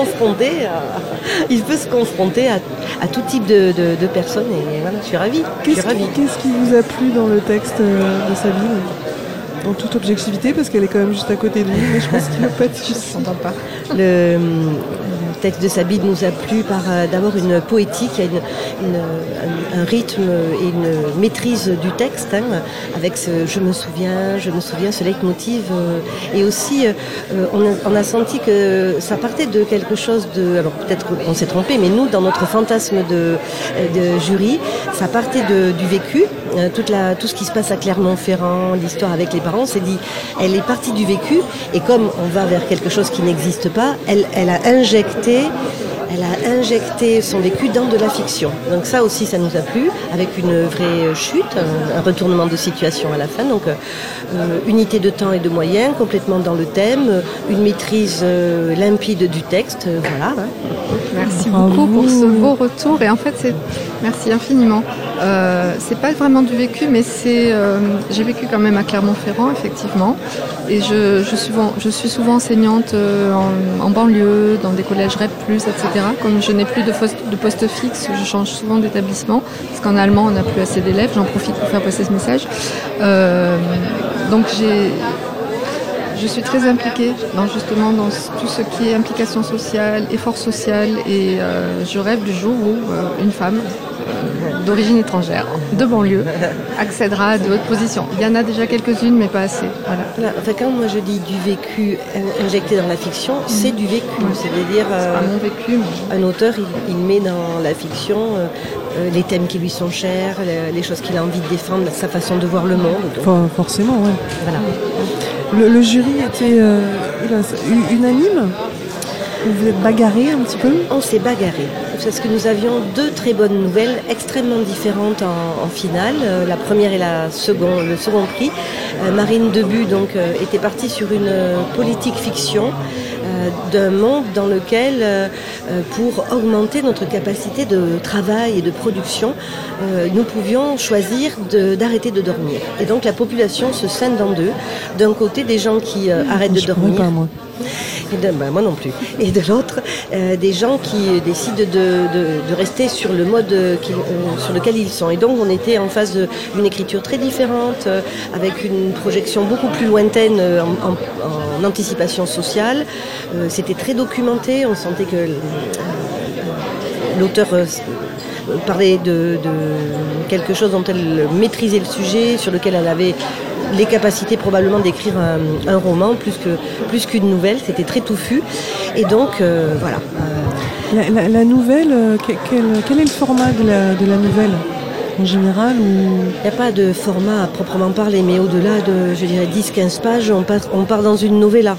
confronter à tout type de personnes, et voilà, je suis ravie. Qu'est-ce qui vous a plu dans le texte de Sabine ? En toute objectivité, parce qu'elle est quand même juste à côté de nous, mais je pense qu'il ne va pas être juste. Je n'entends pas. Le texte de Sabine nous a plu par d'abord une poétique, un rythme et une maîtrise du texte, avec ce je me souviens, ce leitmotiv. Et aussi, on a senti que ça partait de quelque chose de... Alors peut-être qu'on s'est trompé, mais nous, dans notre fantasme de jury, ça partait du vécu. Tout ce qui se passe à Clermont-Ferrand, l'histoire avec les parents, c'est dit, elle est partie du vécu, et comme on va vers quelque chose qui n'existe pas, elle a injecté son vécu dans de la fiction. Donc ça aussi, ça nous a plu, avec une vraie chute, un retournement de situation à la fin. Donc unité de temps et de moyens, complètement dans le thème, une maîtrise limpide du texte, voilà. Merci beaucoup pour ce beau retour. Et en fait, merci infiniment. C'est pas vraiment du vécu, mais j'ai vécu quand même à Clermont-Ferrand, effectivement. Et je suis souvent enseignante en banlieue, dans des collèges REP+, etc. Comme je n'ai plus de poste fixe, je change souvent d'établissement, parce qu'en allemand, on n'a plus assez d'élèves. J'en profite pour faire passer ce message. Donc je suis très impliquée dans tout ce qui est implication sociale, effort social, et je rêve du jour où une femme d'origine étrangère, de banlieue, accédera à de hautes positions. Il y en a déjà quelques-unes, mais pas assez. Voilà. Enfin, quand moi je dis du vécu injecté dans la fiction, c'est du vécu. C'est-à-dire, c'est pas mon vécu, mais... un auteur, il met dans la fiction les thèmes qui lui sont chers, les choses qu'il a envie de défendre, sa façon de voir le monde. Forcément, oui. Voilà. Le jury était unanime. Vous vous êtes bagarré un petit peu ? On s'est bagarré, parce que nous avions deux très bonnes nouvelles, extrêmement différentes en finale. La première et le second prix. Marine Debu était partie sur une politique fiction d'un monde dans lequel, pour augmenter notre capacité de travail et de production, nous pouvions choisir d'arrêter de dormir. Et donc la population se scinde en deux. D'un côté, des gens qui arrêtent de dormir. Pas, moi. Moi non plus. Et de l'autre, des gens qui décident de rester sur le mode sur lequel ils sont. Et donc on était en face d'une écriture très différente, avec une projection beaucoup plus lointaine en anticipation sociale. C'était très documenté, on sentait que l'auteur parlait de quelque chose dont elle maîtrisait le sujet, sur lequel elle avait les capacités probablement d'écrire un roman plus qu'une nouvelle. C'était très touffu, et donc voilà. La nouvelle, quel est le format de la nouvelle en général? Il n'y a pas de format à proprement parler, mais au-delà de, je dirais, 10-15 pages, on part dans une novella.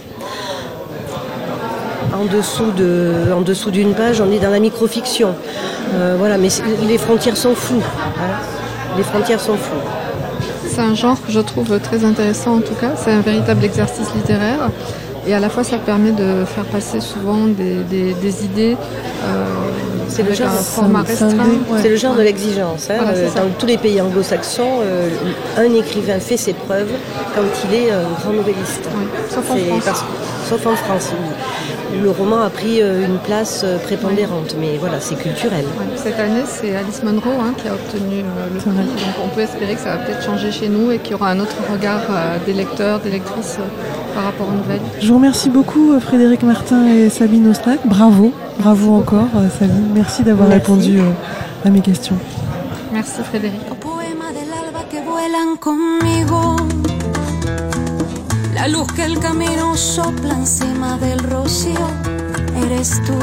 En dessous d'une page, on est dans la microfiction. Voilà, mais les frontières sont floues. Les frontières sont floues. C'est un genre que je trouve très intéressant en tout cas. C'est un véritable exercice littéraire. Et à la fois, ça permet de faire passer souvent des idées c'est le genre, un format restreint. C'est le genre de l'exigence. Voilà, dans tous les pays anglo-saxons, un écrivain fait ses preuves quand il est un grand novelliste. Oui, sauf en France. Le roman a pris une place prépondérante, mais voilà, c'est culturel. Ouais, cette année, c'est Alice Munro qui a obtenu le prix. Donc on peut espérer que ça va peut-être changer chez nous et qu'il y aura un autre regard des lecteurs, des lectrices par rapport aux nouvelles. Je vous remercie beaucoup Frédéric Martin et Sabine Ostrac. Bravo encore Sabine. Merci d'avoir répondu à mes questions. Merci Frédéric. O poema del vuelan conmigo. La luz que el camino sopla encima del rocío. Eres tú,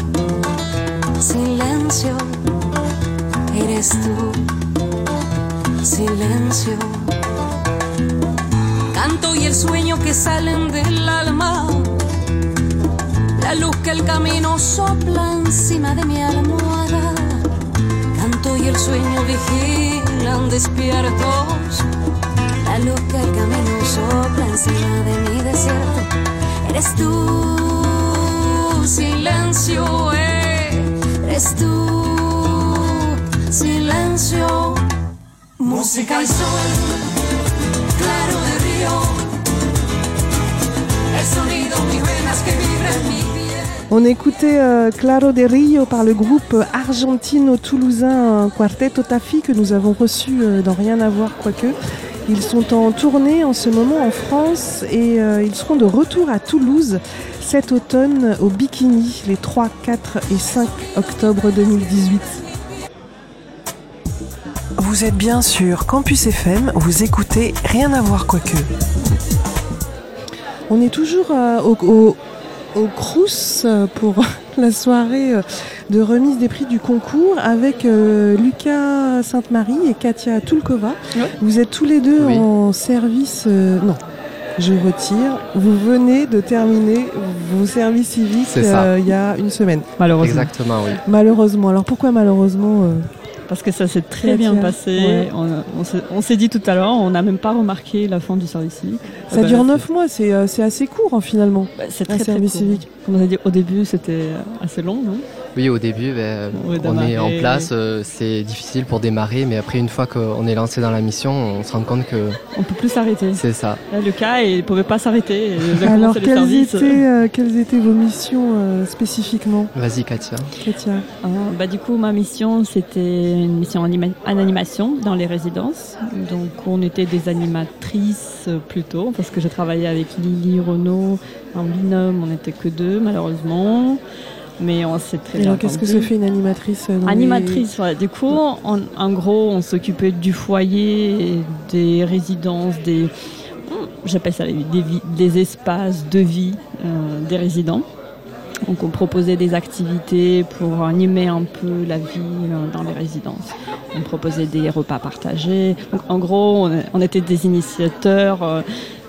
silencio. Eres tú, silencio. Canto y el sueño que salen del alma. La luz que el camino sopla encima de mi almohada. Canto y el sueño vigilan despiertos. La luz que el camino sopla encima de mi desierto. Eres tú, silencio, eres tú, silencio. Música y sol, claro de río. El sonido, mis venas que vibran en mi piel. On écoutait Claro de Rio par le groupe argentino-toulousain Quarteto Tafi que nous avons reçu dans Rien à voir quoique. Ils sont en tournée en ce moment en France et ils seront de retour à Toulouse cet automne au Bikini les 3, 4 et 5 octobre 2018. Vous êtes bien sur Campus FM, vous écoutez Rien à voir quoique. On est toujours au Crous pour la soirée de remise des prix du concours avec Lucas Sainte-Marie et Katia Toulkova. Ouais. Vous êtes tous les deux en service... non, je retire. Vous venez de terminer vos services civiques il y a une semaine. Malheureusement. Exactement, oui. Malheureusement. Alors pourquoi malheureusement Parce que ça s'est très bien passé. Ouais. On s'est dit tout à l'heure, on n'a même pas remarqué la fin du service civique. Ça dure 9 mois, c'est assez court finalement. C'est très service civique. Comme on a dit au début, c'était assez long, non ? Oui, au début, on est en place, c'est difficile pour démarrer, mais après, une fois qu'on est lancé dans la mission, on se rend compte que... On peut plus s'arrêter. C'est ça. Là, le cas, il ne pouvait pas s'arrêter. Alors, quelles étaient vos missions spécifiquement ? Vas-y, Katia. Du coup, ma mission, c'était une mission en animation dans les résidences. Donc, on était des animatrices plutôt, parce que je travaillais avec Lily Renaud en binôme, on n'était que 2, malheureusement. Mais on s'est très bien entendu. Qu'est-ce que ça fait une animatrice ouais. Du coup, en gros, on s'occupait du foyer, des résidences, j'appelle ça des espaces de vie des résidents. Donc on proposait des activités pour animer un peu la vie dans les résidences. On proposait des repas partagés. Donc en gros, on était des initiateurs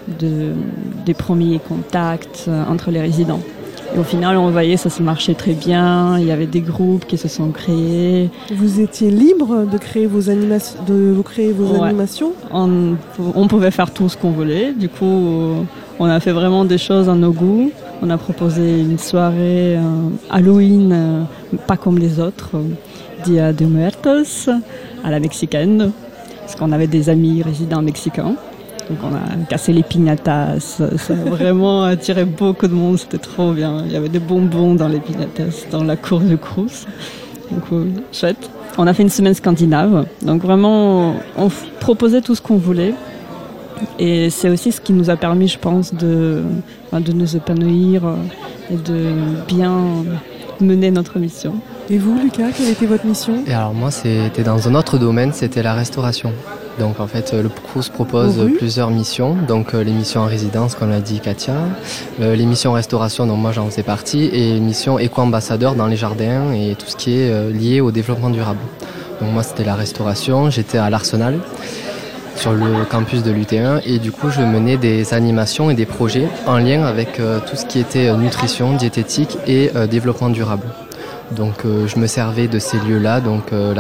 des premiers contacts entre les résidents. Et au final, on voyait ça se marchait très bien. Il y avait des groupes qui se sont créés. Vous étiez libre de créer vos animations, animations. On pouvait faire tout ce qu'on voulait. Du coup, on a fait vraiment des choses à nos goûts. On a proposé une soirée Halloween, pas comme les autres, Dia de Muertos, à la mexicaine, parce qu'on avait des amis résidents mexicains. Donc on a cassé les piñatas, ça a vraiment attiré beaucoup de monde, c'était trop bien. Il y avait des bonbons dans les piñatas, dans la cour du Crous. Donc chouette. On a fait une semaine scandinave, donc vraiment on proposait tout ce qu'on voulait. Et c'est aussi ce qui nous a permis, je pense, de nous épanouir et de bien mener notre mission. Et vous, Lucas, quelle était votre mission ? Et alors moi, c'était dans un autre domaine, c'était la restauration. Donc en fait, le Crous propose plusieurs missions. Donc les missions en résidence, comme l'a dit Katia, les missions restauration, donc moi j'en faisais partie, et les missions éco-ambassadeurs dans les jardins et tout ce qui est lié au développement durable. Donc moi, c'était la restauration, j'étais à l'Arsenal, sur le campus de l'UT1, et du coup je menais des animations et des projets en lien avec tout ce qui était nutrition, diététique et développement durable. Donc je me servais de ces lieux-là, donc le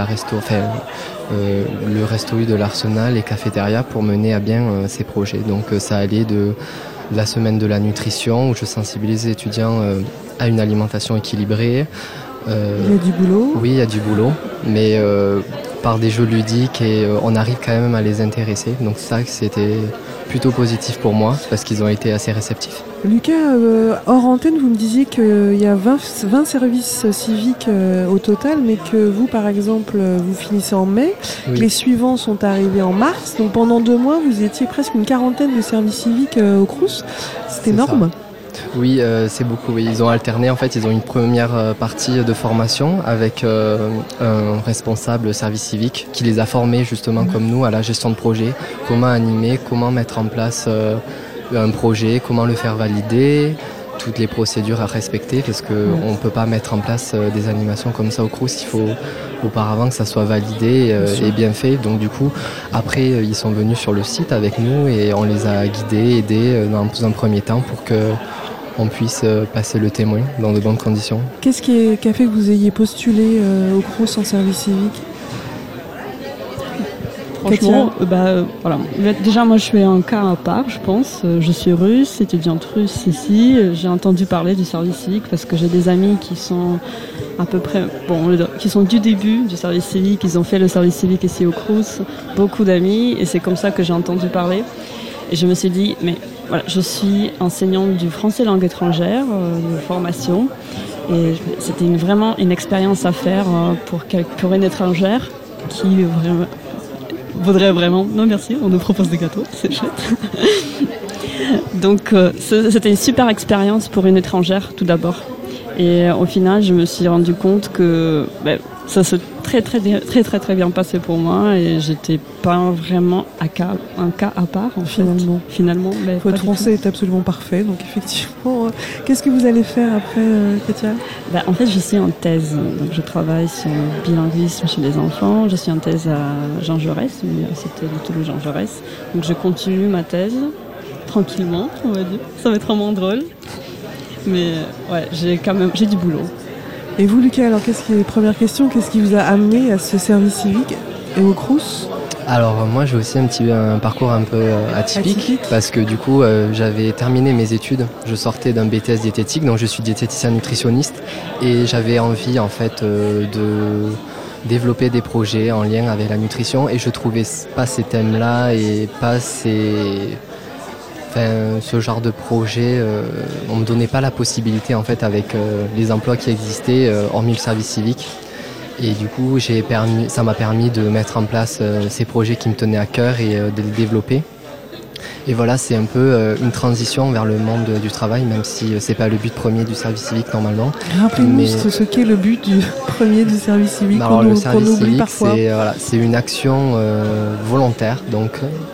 Resto U de l'Arsenal et cafétéria pour mener à bien ces projets. Donc ça allait de la semaine de la nutrition où je sensibilise les étudiants à une alimentation équilibrée. Il y a du boulot ? Oui, il y a du boulot, mais par des jeux ludiques et on arrive quand même à les intéresser. Donc ça, c'était plutôt positif pour moi parce qu'ils ont été assez réceptifs. Lucas, hors antenne, vous me disiez qu'il y a 20 services civiques au total, mais que vous, par exemple, vous finissez en mai, que les suivants sont arrivés en mars. Donc pendant 2 mois, vous étiez presque une quarantaine de services civiques au Crous. C'est énorme. Ça. Oui, c'est beaucoup. Oui. Ils ont alterné. En fait, ils ont une première partie de formation avec un responsable service civique qui les a formés justement comme nous à la gestion de projet, comment animer, comment mettre en place un projet, comment le faire valider, toutes les procédures à respecter parce qu'on ne peut pas mettre en place des animations comme ça au Crous. Il faut auparavant que ça soit validé et bien fait. Donc du coup, après, ils sont venus sur le site avec nous et on les a guidés, aidés dans un premier temps pour qu'on puisse passer le témoin dans de bonnes conditions. Qu'est-ce qui a fait que vous ayez postulé au Crous en service civique ? Franchement, voilà. Déjà, moi, je suis un cas à part, je pense. Je suis russe, étudiante russe ici. J'ai entendu parler du service civique parce que j'ai des amis qui sont à peu près, qui sont du début du service civique. Ils ont fait le service civique ici au Crous. Beaucoup d'amis, et c'est comme ça que j'ai entendu parler. Et je me suis dit, mais voilà, je suis enseignante du français langue étrangère, de formation. Et c'était vraiment une expérience à faire pour une étrangère qui voudrait vraiment... Non merci, on nous propose des gâteaux, c'est chouette. Donc c'était une super expérience pour une étrangère tout d'abord. Et au final, je me suis rendu compte que ça s'est très bien passé pour moi et j'étais pas vraiment un cas à part en finalement. Votre français est absolument parfait, donc effectivement. Qu'est-ce que vous allez faire après, Katia ? En fait, je suis en thèse. Donc, je travaille sur le bilinguisme chez les enfants. Je suis en thèse à Jean Jaurès, l'université de Toulouse Jean Jaurès. Donc je continue ma thèse tranquillement, on va dire. Ça va être vraiment drôle. Mais ouais, j'ai du boulot. Et vous, Lucas, alors première question, qu'est-ce qui vous a amené à ce service civique et au Crous ? Alors moi j'ai aussi un parcours un peu atypique parce que du coup j'avais terminé mes études, je sortais d'un BTS diététique, donc je suis diététicien nutritionniste et j'avais envie en fait de développer des projets en lien avec la nutrition et je trouvais pas ces thèmes-là et pas ce genre de projet, on me donnait pas la possibilité en fait avec les emplois qui existaient hormis le service civique. Et du coup, ça m'a permis de mettre en place ces projets qui me tenaient à cœur et de les développer. Et voilà, c'est un peu une transition vers le monde du travail, même si c'est pas le but premier du service civique normalement. Rappelez-nous ce qu'est le but premier du service civique le service qu'on oublie civique, parfois. C'est une action volontaire, donc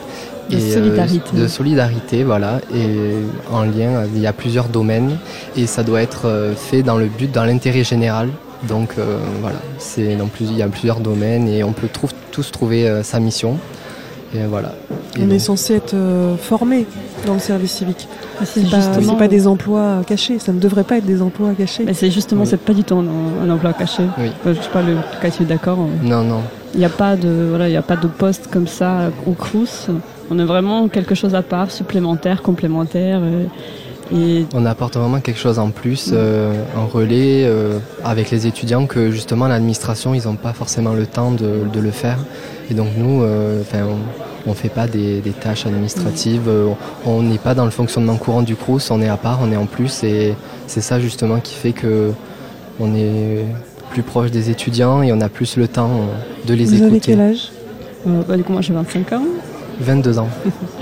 de solidarité, voilà, et en lien, il y a plusieurs domaines et ça doit être fait dans l'intérêt général. Donc voilà, il y a plusieurs domaines et on peut tous trouver sa mission. Et voilà. On est censé être formé dans le service civique. C'est pas des emplois cachés, ça ne devrait pas être des emplois cachés. Mais c'est justement, c'est pas du tout un emploi caché. Oui. Je sais pas, le cas tu es d'accord. Non. Il n'y a pas de poste comme ça au Crous. On a vraiment quelque chose à part, supplémentaire, complémentaire. Et on apporte vraiment quelque chose en plus, en relais avec les étudiants que justement l'administration ils n'ont pas forcément le temps de le faire. Et donc nous, on fait pas des tâches administratives, on n'est pas dans le fonctionnement courant du Crous, on est à part, on est en plus et c'est ça justement qui fait que on est plus proche des étudiants et on a plus le temps de les écouter. Vous avez quel âge ? Du coup moi j'ai 25 ans. 22 ans.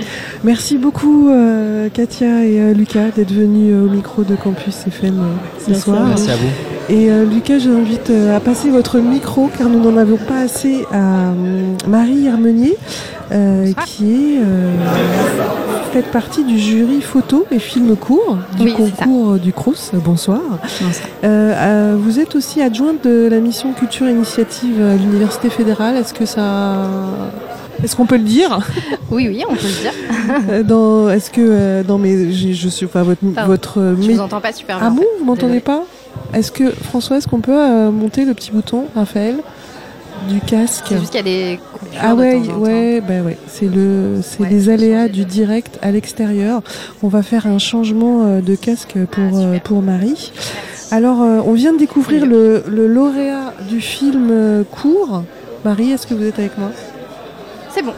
Merci beaucoup Katia et Lucas d'être venus au micro de Campus FM ce soir. Merci à vous. Et Lucas, je vous invite à passer votre micro car nous n'en avons pas assez à Marie Hermenier qui fait partie du jury photo et film court du concours du Crous. Bonsoir. Bonsoir. Vous êtes aussi adjointe de la mission Culture Initiative à l'Université fédérale. Est-ce qu'on peut le dire ? Oui, on peut le dire. Est-ce que je suis votre je vous entends pas super bien. Ah bon, vous m'entendez pas ? Est-ce que François, est-ce qu'on peut monter le petit bouton, Raphaël, du casque ? C'est juste qu'il y a des coupures. Ah ouais, de temps en ouais. C'est les aléas du direct à l'extérieur. On va faire un changement de casque pour Marie. Alors, on vient de découvrir le lauréat du film court. Marie, est-ce que vous êtes avec moi ? C'est bon.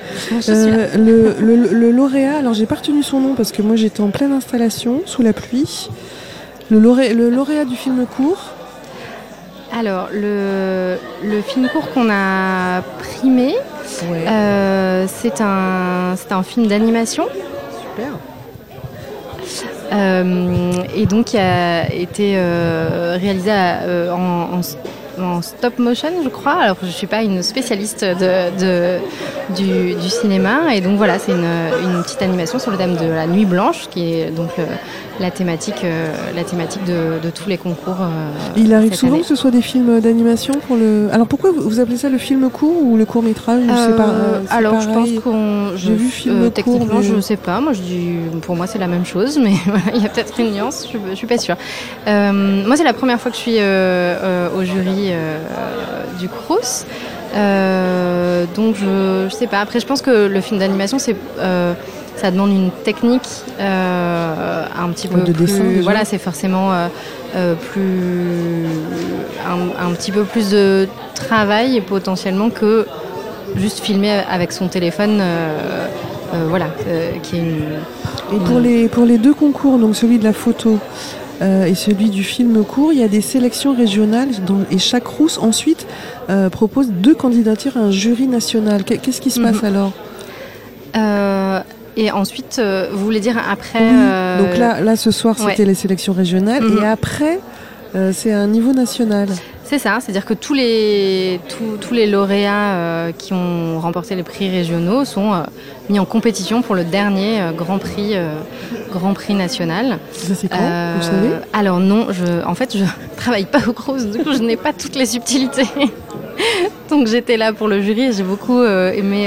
Le lauréat, alors j'ai pas retenu son nom parce que moi j'étais en pleine installation sous la pluie. Le lauréat du film court. Alors le film court qu'on a primé, c'est un film d'animation. Super. et donc qui a été réalisé en stop motion, je crois. Alors je ne suis pas une spécialiste du cinéma, et donc voilà, c'est une petite animation sur le thème de la Nuit Blanche, qui est donc la thématique de tous les concours. Il arrive souvent année. que ce soit des films d'animation pour le. Alors pourquoi vous appelez ça le film court ou le court métrage? Alors c'est je pense qu'on. J'ai vu film techniquement, court, mais... je ne sais pas. Moi, pour moi, c'est la même chose, mais voilà, il y a peut-être une nuance. Je ne suis pas sûre. Moi, c'est la première fois que je suis au jury du Crous. Donc je sais pas. Après, je pense que le film d'animation, ça demande une technique un petit peu de plus. Dessin, déjà. Voilà, c'est forcément un petit peu plus de travail potentiellement que juste filmer avec son téléphone. Qui est une. Et pour les deux concours, donc celui de la photo et celui du film court, il y a des sélections régionales et chaque Crous ensuite propose 2 candidatures à un jury national. Qu'est-ce qui se passe alors? Et ensuite, vous voulez dire après Oui. Donc là, ce soir, c'était les sélections régionales, et après, c'est un niveau national. C'est ça, c'est-à-dire que tous les lauréats qui ont remporté les prix régionaux sont mis en compétition pour le dernier Grand Prix national. Ça, c'est quand, vous savez? Alors non, en fait, je travaille pas au Crous, du coup je n'ai pas toutes les subtilités. Donc j'étais là pour le jury et j'ai beaucoup aimé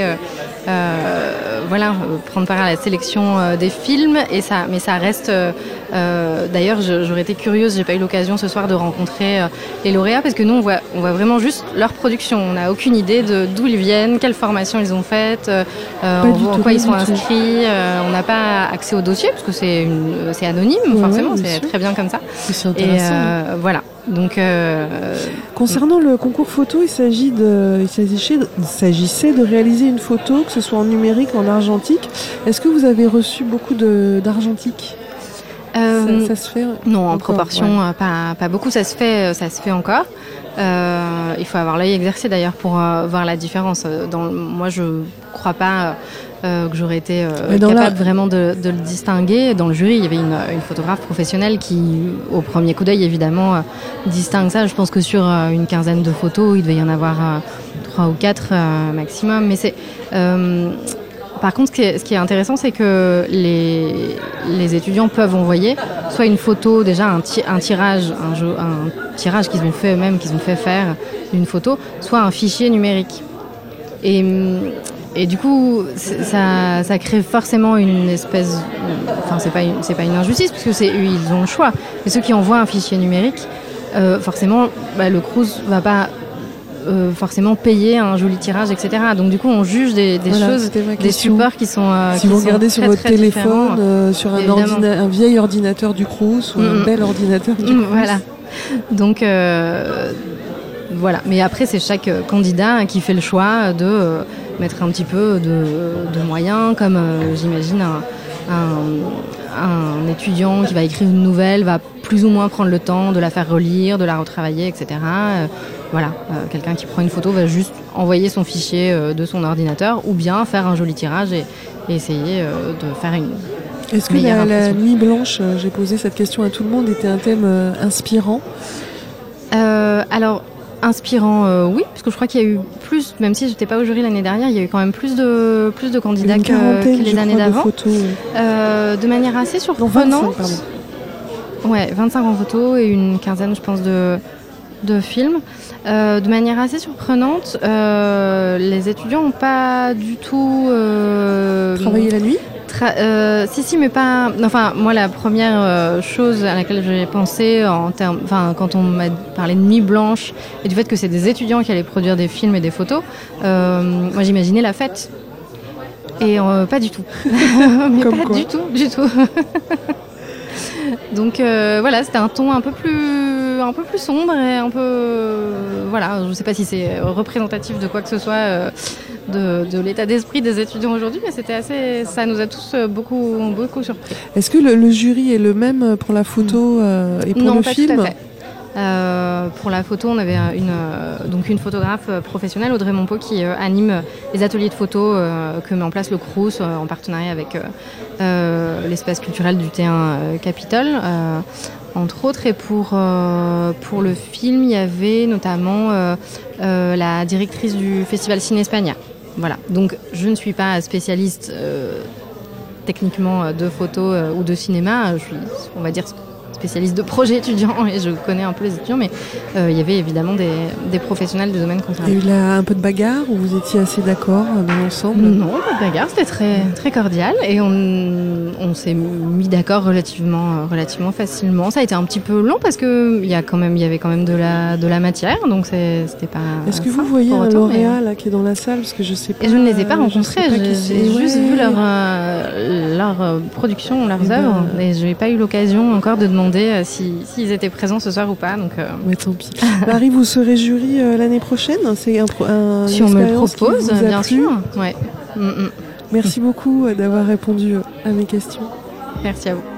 prendre part à la sélection des films, mais ça reste d'ailleurs j'aurais été curieuse, j'ai pas eu l'occasion ce soir de rencontrer les lauréats, parce que nous on voit vraiment juste leur production, on n'a aucune idée d'où ils viennent, quelle formation ils ont faite, en quoi ils sont inscrits, on n'a pas accès au dossier parce que c'est anonyme, forcément, c'est très bien comme ça. C'est intéressant. Et voilà. Donc, concernant le concours photo, il s'agissait de réaliser une photo, que ce soit en numérique ou en argentique. Est-ce que vous avez reçu beaucoup d'argentique? Ça se fait non, en encore, proportion, pas beaucoup. Ça se fait encore. Il faut avoir l'œil exercé d'ailleurs pour voir la différence. Moi, je crois pas que j'aurais été capable vraiment de le distinguer. Dans le jury, il y avait une photographe professionnelle qui, au premier coup d'œil, évidemment, distingue ça. Je pense que sur une quinzaine de photos, il devait y en avoir 3 ou 4 maximum. Mais c'est... Par contre, ce qui est intéressant, c'est que les étudiants peuvent envoyer soit une photo, déjà un tirage qu'ils ont fait eux-mêmes, qu'ils ont fait faire d'une photo, soit un fichier numérique. Et du coup, ça crée forcément une espèce... Enfin, c'est pas une injustice, parce que ils ont le choix. Mais ceux qui envoient un fichier numérique, forcément, le Crous va pas... forcément payer un joli tirage, etc. Donc du coup on juge des choses, des supports qui sont si vous regardez sur votre téléphone, sur un vieil ordinateur du Crous ou un bel ordinateur du Crous. Voilà. Donc voilà. Mais après c'est chaque candidat qui fait le choix de mettre un petit peu de moyens, comme j'imagine un étudiant qui va écrire une nouvelle va plus ou moins prendre le temps de la faire relire, de la retravailler, etc. Quelqu'un qui prend une photo va juste envoyer son fichier de son ordinateur, ou bien faire un joli tirage et essayer de faire une... Est-ce que la Nuit Blanche, j'ai posé cette question à tout le monde, était un thème inspirant? Alors, inspirant, oui, parce que je crois qu'il y a eu plus, même si j'étais pas au jury l'année dernière, il y a eu quand même plus de candidats que les années d'avant. De manière assez surprenante. Non, 25, pardon. Ouais, 25 en photo et une quinzaine, je pense, de films. De manière assez surprenante, les étudiants n'ont pas du tout... travaillé la nuit ? Si, mais pas... Enfin, moi, la première chose à laquelle j'ai pensé, quand on m'a parlé de Nuit Blanche, et du fait que c'est des étudiants qui allaient produire des films et des photos, moi, j'imaginais la fête. Et pas du tout. Mais comme pas quoi. du tout. Donc voilà, c'était un ton un peu plus sombre et un peu... voilà, je ne sais pas si c'est représentatif de quoi que ce soit de l'état d'esprit des étudiants aujourd'hui, mais ça nous a tous beaucoup surpris. Est-ce que le jury est le même pour la photo et pour non, le pas film ? Tout à fait. Pour la photo, on avait une photographe professionnelle, Audrey Monpeau, qui anime les ateliers de photo que met en place le Crous en partenariat avec l'espace culturel du T1 Capitole, entre autres. Et pour le film, il y avait notamment la directrice du festival Ciné Espagna. Voilà. Donc je ne suis pas spécialiste techniquement de photo ou de cinéma. Je suis, on va dire, spécialiste de projets étudiants et je connais un peu les étudiants, mais il y avait évidemment des professionnels du domaine concernés. Il y a eu là un peu de bagarre ou vous étiez assez d'accord dans l'ensemble ? Non, pas de bagarre, c'était très, très cordial et on s'est mis d'accord relativement facilement. Ça a été un petit peu long parce qu'il y avait quand même de la matière, donc c'était pas. Est-ce que vous voyez un lauréat là qui est dans la salle, parce que je sais pas. Et je ne les ai pas rencontrés, j'ai juste vu leur production, leurs œuvres, et je n'ai pas eu l'occasion encore de demander s'ils étaient présents ce soir ou pas. Donc, mais tant pis. Marie, vous serez jury l'année prochaine ? C'est si on me le propose, bien sûr. Ouais. Merci beaucoup d'avoir répondu à mes questions. Merci à vous.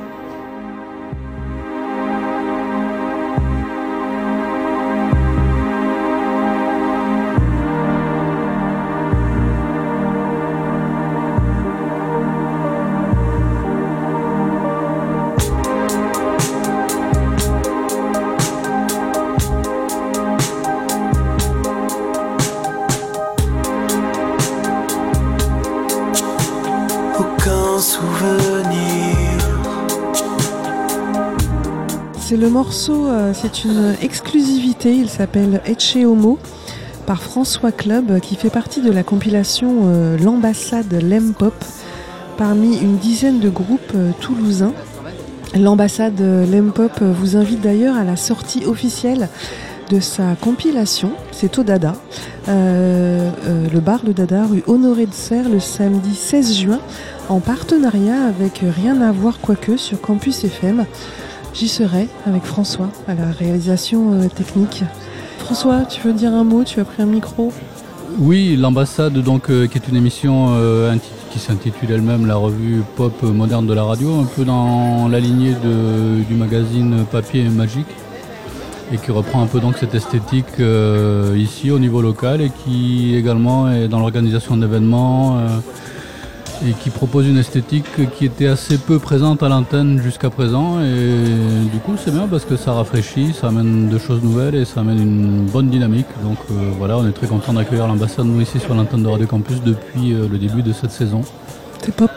C'est le morceau, c'est une exclusivité, il s'appelle Ecce Homo par François Club, qui fait partie de la compilation L'Ambassade Lempop parmi une dizaine de groupes toulousains. L'Ambassade Lempop vous invite d'ailleurs à la sortie officielle de sa compilation, c'est au Dada, le bar Le Dada, rue Honoré de Serres, le samedi 16 juin, en partenariat avec Rien à voir quoique sur Campus FM. J'y serai avec François à la réalisation technique. François, tu veux dire un mot ? Tu as pris un micro ? Oui, l'Ambassade, donc, qui est une émission qui s'intitule elle-même La revue pop moderne de la radio, un peu dans la lignée du magazine Papier et Magique, et qui reprend un peu donc cette esthétique ici au niveau local, et qui également est dans l'organisation d'événements et qui propose une esthétique qui était assez peu présente à l'antenne jusqu'à présent, et du coup c'est bien parce que ça rafraîchit, ça amène de choses nouvelles et ça amène une bonne dynamique. Donc voilà, on est très content d'accueillir l'Ambassade nous ici sur l'antenne de Radio Campus depuis le début de cette saison. C'est pop,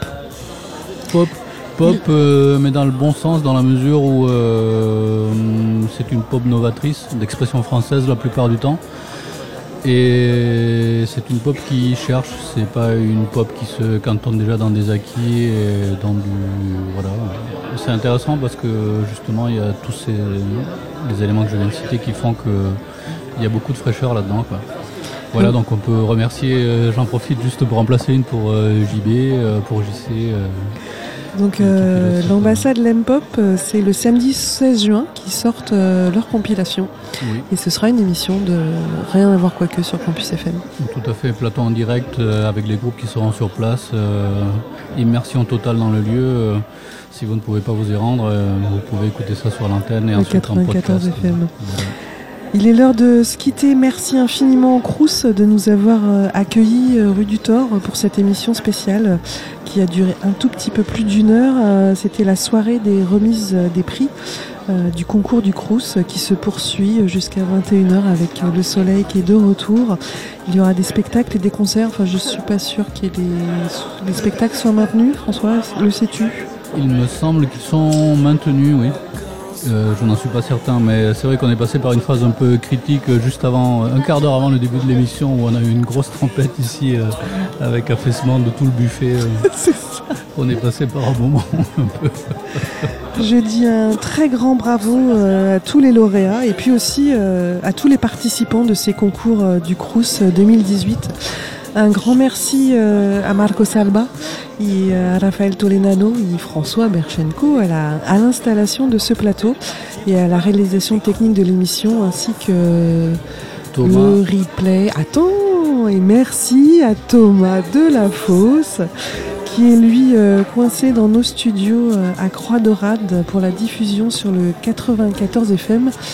mais dans le bon sens, dans la mesure où c'est une pop novatrice, d'expression française la plupart du temps. Et c'est une pop qui cherche, c'est pas une pop qui se cantonne déjà dans des acquis et dans du. Voilà. C'est intéressant parce que justement il y a tous les éléments que je viens de citer qui font qu'il y a beaucoup de fraîcheur là-dedans, quoi. Voilà, donc on peut remercier, j'en profite juste pour remplacer une pour JB, pour JC. Donc l'Ambassade Lempop, c'est le samedi 16 juin qu'ils sortent leur compilation. Oui. Et ce sera une émission de Rien à voir quoique sur Campus FM. Tout à fait, plateau en direct avec les groupes qui seront sur place, immersion totale dans le lieu. Si vous ne pouvez pas vous y rendre, vous pouvez écouter ça sur l'antenne et ensuite en podcast. 94 FM. Il est l'heure de se quitter. Merci infiniment au Crous de nous avoir accueillis rue du Thor pour cette émission spéciale qui a duré un tout petit peu plus d'1 heure. C'était la soirée des remises des prix du concours du Crous qui se poursuit jusqu'à 21h avec le soleil qui est de retour. Il y aura des spectacles et des concerts. Enfin, je suis pas sûre que les spectacles soient maintenus. François, le sais-tu ? Il me semble qu'ils sont maintenus, oui. Je n'en suis pas certain, mais c'est vrai qu'on est passé par une phase un peu critique juste avant, un quart d'heure avant le début de l'émission, où on a eu une grosse tempête ici avec affaissement de tout le buffet. C'est ça. On est passé par un moment un peu. Je dis un très grand bravo à tous les lauréats et puis aussi à tous les participants de ces concours du Crous 2018. Un grand merci à Marco Salba et à Raphaël Tolenano et François Berchenko à l'installation de ce plateau et à la réalisation technique de l'émission ainsi que Thomas. Le replay. Attends, et merci à Thomas Delafosse qui est lui coincé dans nos studios à Croix-Dorade pour la diffusion sur le 94 FM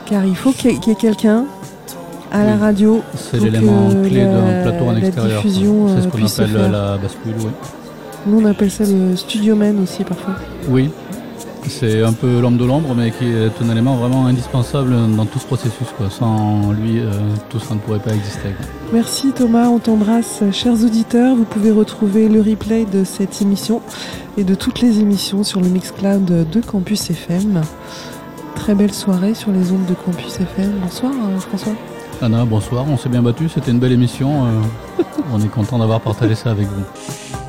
Car il faut qu'il y ait quelqu'un à la radio. C'est l'élément clé d'un plateau en extérieur. C'est ce qu'on appelle faire. la bascule, oui. Nous on appelle ça le studioman aussi parfois. Oui, c'est un peu l'homme de l'ombre, mais qui est un élément vraiment indispensable dans tout ce processus, quoi. Sans lui, tout ça ne pourrait pas exister. Merci Thomas, on t'embrasse. Chers auditeurs, vous pouvez retrouver le replay de cette émission et de toutes les émissions sur le Mixcloud de Campus FM. Très belle soirée sur les ondes de Campus FM. Bonsoir François. Anna, bonsoir, on s'est bien battu, c'était une belle émission. On est content d'avoir partagé ça avec vous.